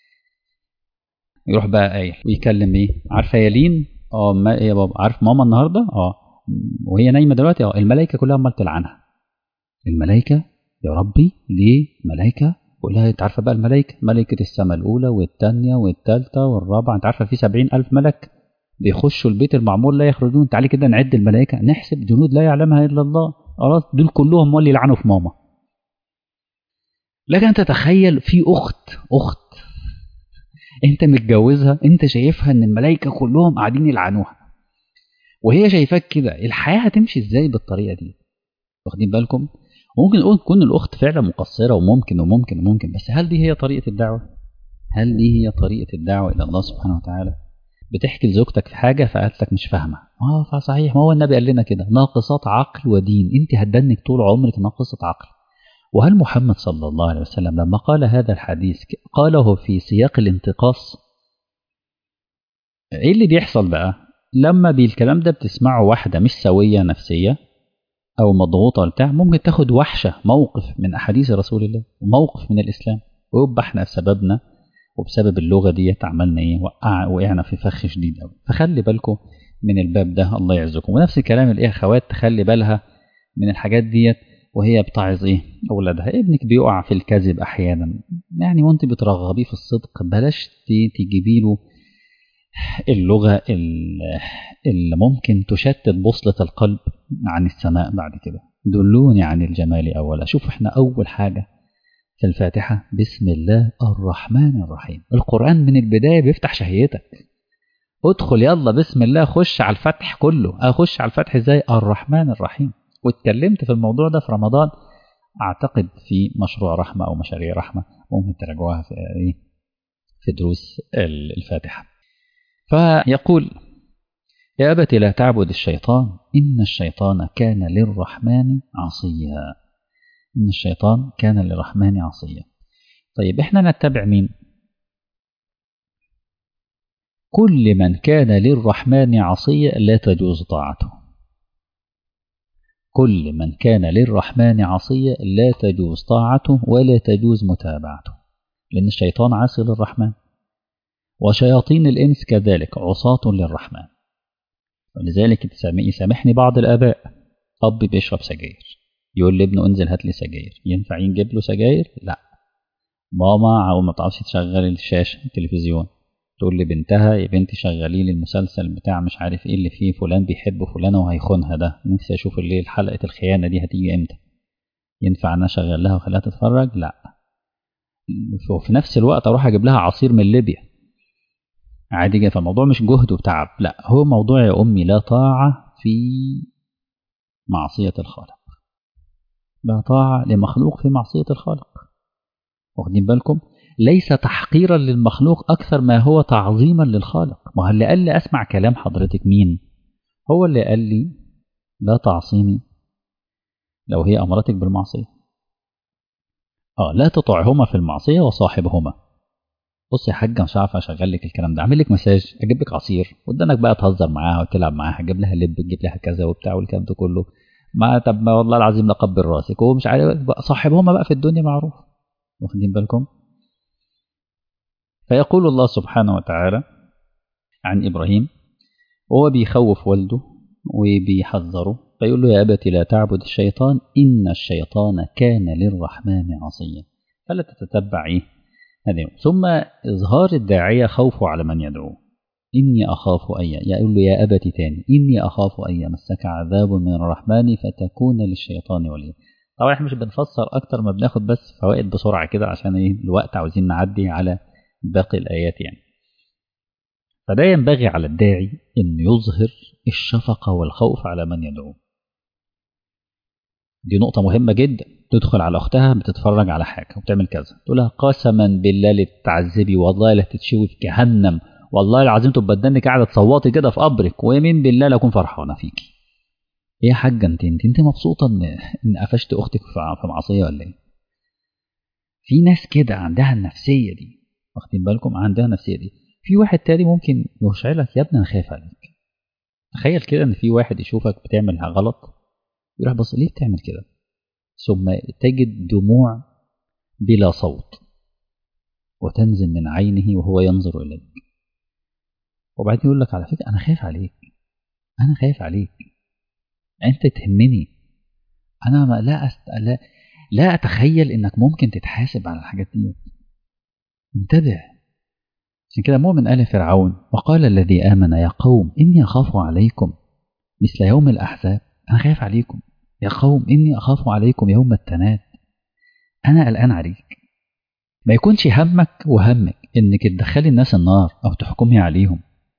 يروح بقى قايل ويكلم ايه؟ عارفة يا لين؟ اه ما يا بابا عارف ماما النهاردة؟ اه وهي نايمة دلوقتي؟ اه الملائكة كلها عمال تلعنها. الملائكة يا ربي ليه ملائكة؟ قولها انت عارفة بقى الملائكة، ملائكة السماء الأولى والثانية والثالثة والرابعة، انت عارفة في سبعين ألف ملك بيخشوا البيت المعمور لا يخرجون. تعالي كده نعد الملائكة نحسب جنود لا يعلمها إلا الله، خلاص دول كلهم اللي يلعنوا في ماما. لكن انت تخيل في أخت أخت انت متجوزها، انت شايفها ان الملائكة كلهم قاعدين يلعنوها وهي شايفاك كده، الحياة هتمشي ازاي بالطريقة دي؟ واخدين بالكم؟ وممكن نقول تكون الأخت فعلا مقصرة وممكن وممكن وممكن، بس هل دي هي طريقة الدعوة؟ هل دي هي طريقة الدعوة إلى الله سبحانه وتعالى؟ بتحكي لزوجتك في حاجة فقالت لك مش فاهمة، اه فصحيح ما هو النبي قال لنا كده ناقصات عقل ودين، انت هتدنك طول عمرك ناقصة عقل. وهل محمد صلى الله عليه وسلم لما قال هذا الحديث قاله في سياق الانتقاص؟ ايه اللي بيحصل بقى لما بالكلام ده بتسمعه واحدة مش سوية نفسية او مضغوطة بتاع، ممكن تاخد وحشة موقف من احاديث رسول الله وموقف من الاسلام ويبقى احنا بسببنا وبسبب اللغة دي عملنا ايه؟ وقع وقعنا في فخ شديد قوي. فخلي بالكم من الباب ده الله يعزكم. ونفس الكلام الاخوات تخلي بالها من الحاجات ديت وهي بتعظ ايه اولادها. ابنك بيقع في الكذب احيانا يعني وانت بترغبيه في الصدق بلاش تجيبي له اللغة اللي ممكن تشتت بوصلة القلب عن السماء بعد كده. دلوني عن الجمال أولا. شوف احنا أول حاجة في الفاتحة بسم الله الرحمن الرحيم. القرآن من البداية بيفتح شهيتك، ادخل يلا بسم الله خش على الفتح كله. اخش على الفتح ازاي؟ الرحمن الرحيم. واتكلمت في الموضوع ده في رمضان اعتقد في مشروع رحمة او مشاريع رحمة، ممكن تراجعوها في في دروس الفاتحة. فيقول يا أبت لا تعبد الشيطان إن الشيطان كان للرحمن عصيا. إن الشيطان كان للرحمن عصيا. طيب إحنا نتبع مين؟ كل من كان للرحمن عصيا لا تجوز طاعته. كل من كان للرحمن عصيا لا تجوز طاعته ولا تجوز متابعته، لأن الشيطان عاصي للرحمن، وشياطين الإنس كذلك عصاة للرحمن. ولذلك يسامحني بعض الآباء، أب بيشرب سجاير يقول لابنه انزل هات لي سجاير، ينفع يجيب له سجاير؟ لا. ماما أو ما تعرفش تشغل الشاشة التلفزيون، تقول لبنتها يا بنتي شغلي لي المسلسل بتاع مش عارف ايه اللي فيه فلان بيحب فلانة وهيخونها، ده نفسي اشوف الليل حلقة الخيانة دي هتيجي امتى، ينفع انا اشغل لها وخليها تتفرج؟ لا. وفي نفس الوقت اروح اجيب لها عصير من ليبيا عادي جدا. فالموضوع مش جهد وتعب، لا، هو موضوع يا امي لا طاعة في معصية الخالق، لا طاعة لمخلوق في معصية الخالق. واخدين بالكم؟ ليس تحقيرا للمخلوق أكثر ما هو تعظيما للخالق. ما هو اللي قال لي أسمع كلام حضرتك مين؟ هو اللي قال لي لا تعصيني لو هي أمرتك بالمعصية. آه لا تطعهما في المعصية وصاحبهما. بص يا حاجة مش عارف أشغل لك الكلام ده، أعمل لك مساج، أجيب لك عصير ودانك بقى تهزر معاها وتلعب معاها، أجيب لها لب، تجيب لها كذا وبتاع والكلام ده كله. ما طب ما والله العظيم لا قبل راسك، هو مش عارف بقى صاحبهما بقى في الدنيا معروف. واخدين بالكم؟ فيقول الله سبحانه وتعالى عن إبراهيم وهو بيخوف والده وبيحذره، فيقول له يا أبت لا تعبد الشيطان إن الشيطان كان للرحمن عصيا. فلا تتتبع إيه هذه. ثم إظهار الداعية خوفه على من يدعوه، إني أخاف أن يقول له يا أبت تاني إني أخاف أن يمسك عذاب من الرحمن فتكون للشيطان وليا. طبعا احنا مش بنفسر أكتر ما بناخد بس فوائد بسرعة كده عشان إيه الوقت، عاوزين نعدي على باقي الآيات يعني. فده ينبغي على الداعي أن يظهر الشفقة والخوف على من يدعوه. دي نقطة مهمة جدا. تدخل على أختها بتتفرج على حاجة وبتعمل كذا، تقول لها قسما بالله لتعذبي، والله لا تتشوي في جهنم، والله العظيم تبقى بدنك قاعدة تصوتي كده في قبرك، ويمين بالله لا أكون فرحانة فيكي. إيه يا حاجة أنت أنت أنت مبسوطة إن إن قفشت أختك في معصية ولا إيه؟ في ناس كده عندها النفسية دي، واخدين بالكم؟ عندها النفسية دي. في واحد تاني ممكن يشعرك يا ابني أنا خايف عليك. تخيل كده إن في واحد يشوفك بتعمل غلط يروح بص ليه بتعمل كده، ثم تجد دموع بلا صوت وتنزل من عينه وهو ينظر إليك، وبعدين يقول لك على فكرة أنا خايف عليك، أنا خايف عليك، أنت تهمني، أنا ما لا, أست... لا لا أتخيل إنك ممكن تتحاسب على الحاجات دي. انتبه. عشان كده مؤمن آل فرعون وقال الذي آمن يا قوم إني أخاف عليكم مثل يوم الأحزاب. أنا خايف عليكم يا قوم إني أخاف عليكم يوم التناد. أنا قلقان عليك. ما يكونش همك وهمك إنك تدخلي الناس النار أو تحكمي عليهم.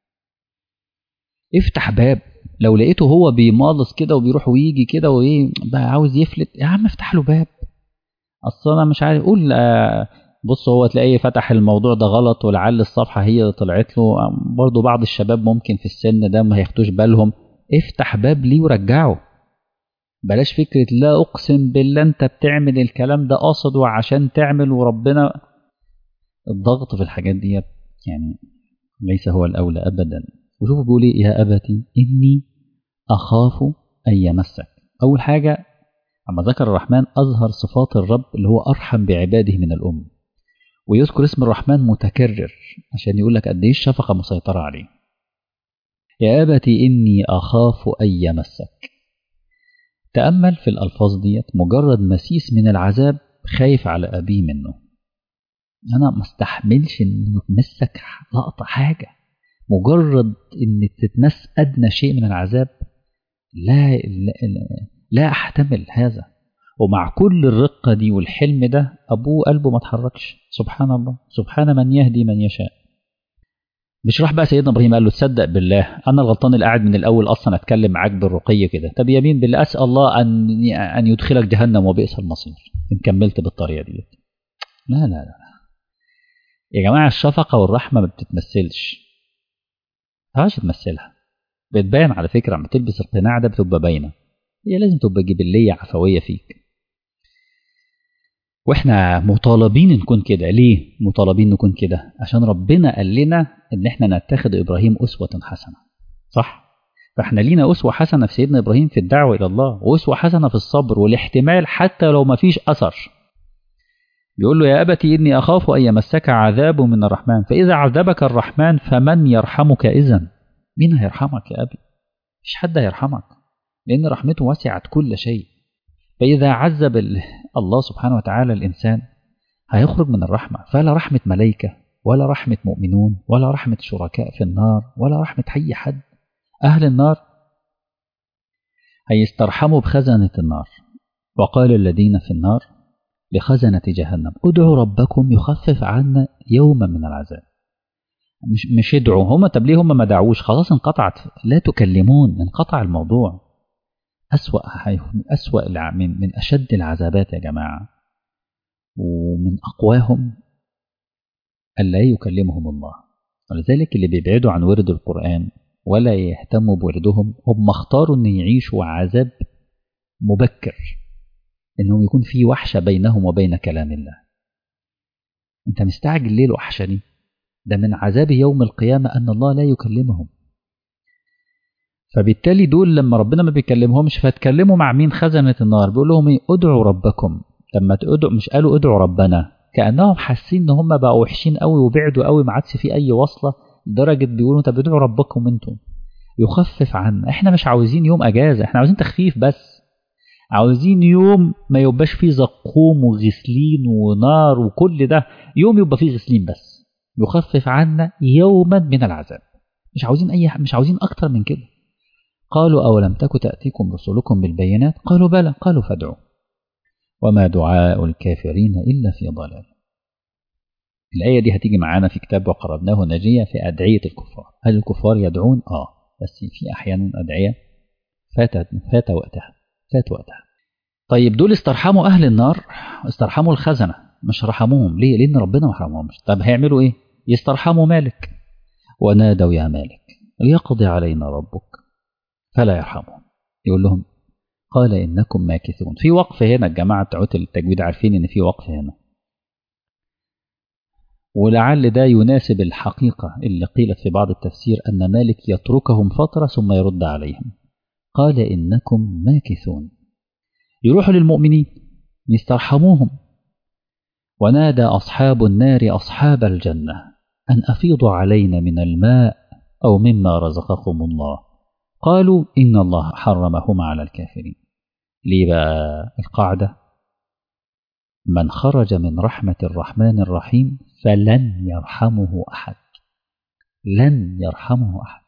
افتح باب، لو لقيته هو بيمالص كده وبيروح ويجي كده وإيه بقى عاوز يفلت، يا عم افتح له باب. أصلا أنا مش عارف قول آه بص هو تلاقيه فتح الموضوع ده غلط ولعل الصفحة هي طلعت له، برضو بعض الشباب ممكن في السن ده ما هياخدوش بالهم. افتح باب ليه ورجعه. بلاش فكرة لا أقسم بالله أنت بتعمل الكلام ده قاصد وعشان تعمل وربنا. الضغط في الحاجات دي يعني ليس هو الأولى أبدا. وشوفوا بيقول إيه يا أبتي إني أخاف أن يمسك. أول حاجة أما ذكر الرحمن أظهر صفات الرب اللي هو أرحم بعباده من الأم، ويذكر اسم الرحمن متكرر عشان يقول لك قد ايه الشفقة مسيطرة عليه. يا أبتي إني أخاف أن يمسك. تأمل في الألفاظ ديت، مجرد مسيس من العذاب خايف على أبيه منه. أنا ما استحملش إن تمسك لقطة حاجة، مجرد إن تتمس أدنى شيء من العذاب لا لا, لا أحتمل هذا. ومع كل الرقة دي والحلم ده أبوه قلبه ما تحركش. سبحان الله، سبحان من يهدي من يشاء. مش راح بقى سيدنا إبراهيم قال له تصدق بالله أنا الغلطان اللي قاعد من الأول أصلا أتكلم معاك بالرقية كده، طب يمين بالله أسأل الله أن أن يدخلك جهنم وبئس المصير إن كملت بالطريقة دي. لا لا لا يا جماعة، الشفقة والرحمة ما بتتمثلش، ما ينفعش تمثلها. بتبان على فكرة لما تلبس القناع ده بتبقى باينة، هي لازم تبقى جبلية عفوية فيك. واحنا مطالبين نكون كده. ليه مطالبين نكون كده؟ عشان ربنا قال لنا ان احنا نتخذ ابراهيم اسوة حسنة، صح؟ فاحنا لينا اسوة حسنة في سيدنا ابراهيم في الدعوة الى الله، واسوة حسنة في الصبر والاحتمال حتى لو ما فيش اثر. بيقول له: يا أبتي إني أخاف أن يمسك عذاب من الرحمن، فإذا عذبك الرحمن فمن يرحمك إذن؟ مين هيرحمك يا أبي؟ مش حد هيرحمك، لأن رحمته وسعت كل شيء. فإذا عذب الله سبحانه وتعالى الإنسان هيخرج من الرحمة، فلا رحمة ملائكة ولا رحمة مؤمنون ولا رحمة شركاء في النار ولا رحمة أي حد. أهل النار هيسترحموا بخزنة النار. وقال الذين في النار لخزنة جهنم: ادعوا ربكم يخفف عنا يوما من العذاب. مش مش ادعوا هم. طب ليه هم ما دعوش؟ خلاص انقطعت، لا تكلمون، انقطع الموضوع. أسوأ أسوأ من من أشد العذابات يا جماعة، ومن أقواهم ألا يكلمهم الله. ولذلك اللي بيبعدوا عن ورد القرآن ولا يهتموا بوردهم هم اختاروا أن يعيشوا عذاب مبكر، إنهم يكون في وحشة بينهم وبين كلام الله. أنت مستعجل ليه الوحشة دي؟ ده من عذاب يوم القيامة أن الله لا يكلمهم. فبالتالي دول لما ربنا ما بيكلمهمش فاتكلموا مع مين؟ خزنة النار. بيقول لهم ايه؟ ادعوا ربكم. لما تدعوا مش قالوا ادعوا ربنا، كأنهم حاسين ان هم بقوا وحشين قوي وبعدوا قوي، ما عادش في اي وصلة، لدرجة بيقولوا طب ادعوا ربكم انتم يخفف عنا. احنا مش عاوزين يوم اجازة، احنا عاوزين تخفيف بس. عاوزين يوم ما يبقاش فيه زقوم وغسلين ونار وكل ده، يوم يبقى فيه غسلين بس. يخفف عنا يوما من العذاب. مش عاوزين اي مش عاوزين اكتر من كده. قالوا أولم تك تأتيكم رسلكم بالبينات؟ قالوا بلى. قالوا فادعوا وما دعاء الكافرين إلا في ضلال. الآية دي هتيجي معانا في كتاب وقربناه نجية في أدعية الكفار. هل الكفار يدعون؟ آه، بس في أحيانا أدعية فاتت فات وقتها فات وقتها. طيب دول استرحموا أهل النار، استرحموا الخزنة، مش رحموهم. ليه؟ لأن ربنا ما رحمهمش. طب هيعملوا إيه؟ يسترحموا مالك. ونادوا يا مالك ليقضي علينا ربك فلا يرحمهم. يقول لهم قال إنكم ماكثون. في وقف هنا، الجماعة بتوع التجويد عارفين إن في وقف هنا، ولعل ده يناسب الحقيقة اللي قيلت في بعض التفسير أن مالك يتركهم فترة ثم يرد عليهم. قال إنكم ماكثون. يروحوا للمؤمنين يسترحموهم. ونادى أصحاب النار أصحاب الجنة أن أفيضوا علينا من الماء أو مما رزقكم الله. قالوا إن الله حرمهما على الكافرين. ليه بقى القاعدة؟ من خرج من رحمة الرحمن الرحيم فلن يرحمه أحد. لن يرحمه أحد.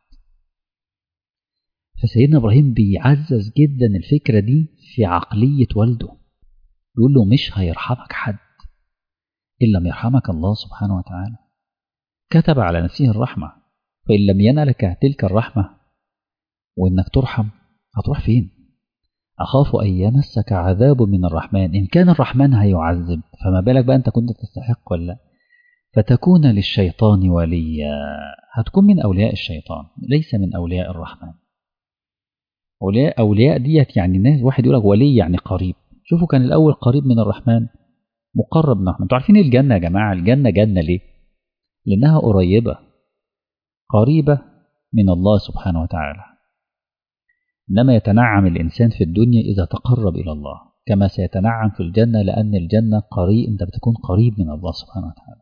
فسيدنا إبراهيم بيعزز جدا الفكرة دي في عقلية والده. يقول له مش هيرحمك حد إن لم يرحمك الله سبحانه وتعالى. كتب على نفسه الرحمة، فإن لم ينلك تلك الرحمة وإنك ترحم هتروح فين؟ أخاف أن يمسك عذاب من الرحمن. إن كان الرحمن هيعذب فما بالك بقى أنت كنت تستحق ولا؟ فتكون للشيطان وليا. هتكون من أولياء الشيطان ليس من أولياء الرحمن. أولياء أولياء ديت يعني ناس، واحد يقول لك ولي يعني قريب. شوفوا كان الأول قريب من الرحمن، مقرب من الرحمن. أنتوا عارفين الجنة يا جماعة؟ الجنة جنة ليه؟ لأنها قريبة قريبة من الله سبحانه وتعالى. إنما يتنعم الإنسان في الدنيا إذا تقرب إلى الله، كما سيتنعم في الجنة، لأن الجنة قريب، أنت بتكون قريب من الله سبحانه وتعالى.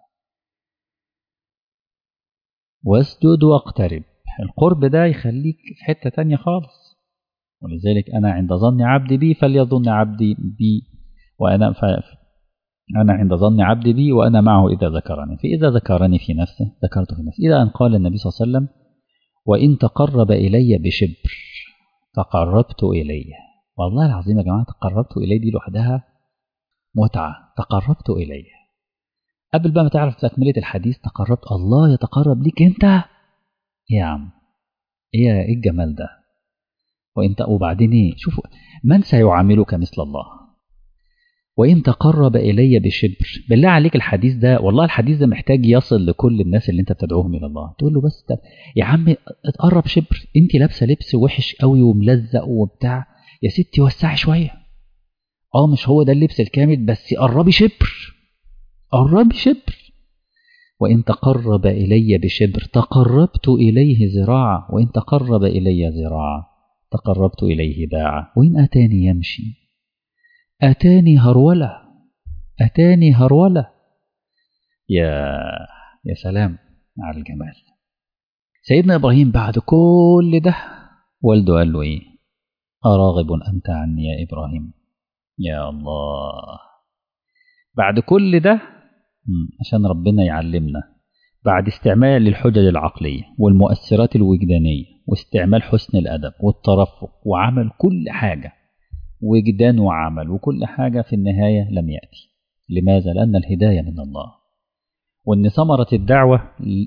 واسجد واقترب. القرب ده يخليك في حتة تانية خالص. ولذلك أنا عند ظن عبدي بي فليظن عبدي بي وأنا ف... أنا عند ظن عبدي بي وأنا معه إذا ذكرني. فإذا ذكرني في نفسه ذكرته في نفسي. إذا أن قال النبي صلى الله عليه وسلم وإن تقرب إلي بشبر تقربت إليه. والله العظيم يا جماعة تقربت إليه دي لوحدها متعة. تقربت إليه قبل بقى ما تعرف تكملة الحديث. تقربت، الله يتقرب ليك أنت يا عم. إيه الجمال ده؟ وإنت وبعدين إيه؟ شوفوا من سيعاملك مثل الله. وإن تقرب إلي بشبر. بالله عليك الحديث ده، والله الحديث ده محتاج يصل لكل الناس اللي أنت بتدعوهم إلى الله. تقول له بس طب يا عم اتقرب شبر، أنت لابسة لبس وحش قوي وملزق وبتاع، يا ستي وسعي شوية. اه مش هو ده اللبس الكامل، بس قربي شبر، قربي شبر. وإن تقرب إلي بشبر تقربت إليه ذراعا، وإن تقرب إلي ذراعا تقربت إليه باعا، وإن أتاني يمشي أتاني هرولة، أتاني هرولة. يا يا سلام على الجمال. سيدنا إبراهيم بعد كل ده والده قال له إيه؟ أراغب أنت عني يا إبراهيم؟ يا الله، بعد كل ده عشان ربنا يعلمنا، بعد استعمال الحجج العقلية والمؤثرات الوجدانية واستعمال حسن الأدب والترفق وعمل كل حاجة، وجدان وعمل وكل حاجة، في النهاية لم يأتي. لماذا؟ لأن الهداية من الله، وأن ثمرة الدعوة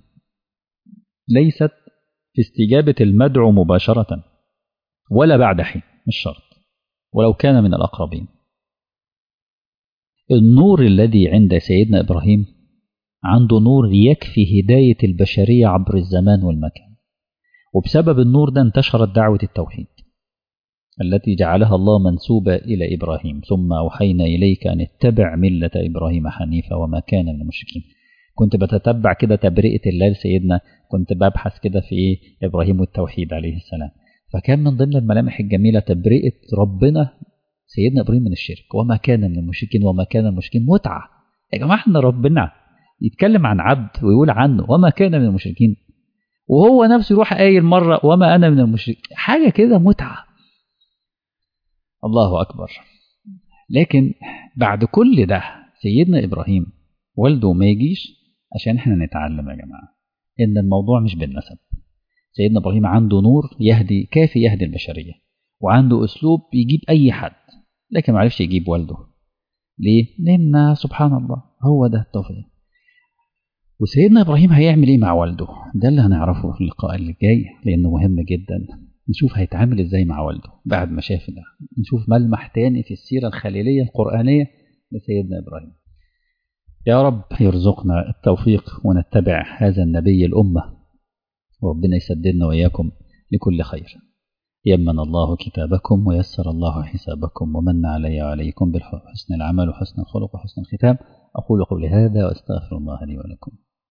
ليست في استجابة المدعو مباشرة ولا بعد حين، مش شرط ولو كان من الأقربين. النور الذي عند سيدنا إبراهيم عنده نور يكفي هداية البشرية عبر الزمان والمكان، وبسبب النور ده انتشرت دعوة التوحيد التي جعلها الله منسوبة إلى إبراهيم، ثم أوحينا إليك أن اتبع ملة إبراهيم حنيفا وما كان من المشركين. كنت بتتبع كده تبرئة الله لسيدنا، كنت ببحث كده في إبراهيم والتوحيد عليه السلام، فكان من ضمن الملامح الجميلة تبرئة ربنا سيدنا إبراهيم من الشرك، وما كان من المشركين وما كان المشركين. متعة يا جماعة، احنا ربنا يتكلم عن عبد ويقول عنه وما كان من المشركين، وهو نفسه يروح قايل مرة وما أنا من المشركين، حاجة كده متعة. الله أكبر. لكن بعد كل ده سيدنا إبراهيم والده ما يجيش عشان احنا نتعلم يا جماعة إن الموضوع مش بالنسب. سيدنا إبراهيم عنده نور يهدي، كافي يهدي البشرية، وعنده أسلوب يجيب أي حد، لكن ما عرفش يجيب والده. ليه؟ لأن سبحان الله هو ده التوفيق. وسيدنا إبراهيم هيعمل إيه مع والده؟ ده اللي هنعرفه في اللقاء اللي جاي، لأنه مهم جدا. نشوف هيتعامل إزاي مع والده بعد ما شاف ده. نشوف ملمح تاني في السيرة الخليلية القرآنية لسيدنا إبراهيم. يا رب يرزقنا التوفيق ونتبع هذا النبي الأمة، وربنا يسددنا وإياكم لكل خير. يمن الله كتابكم ويسر الله حسابكم ومن علي وعليكم بحسن العمل وحسن الخلق وحسن الختام. أقول قولي هذا وأستغفر الله لي ولكم.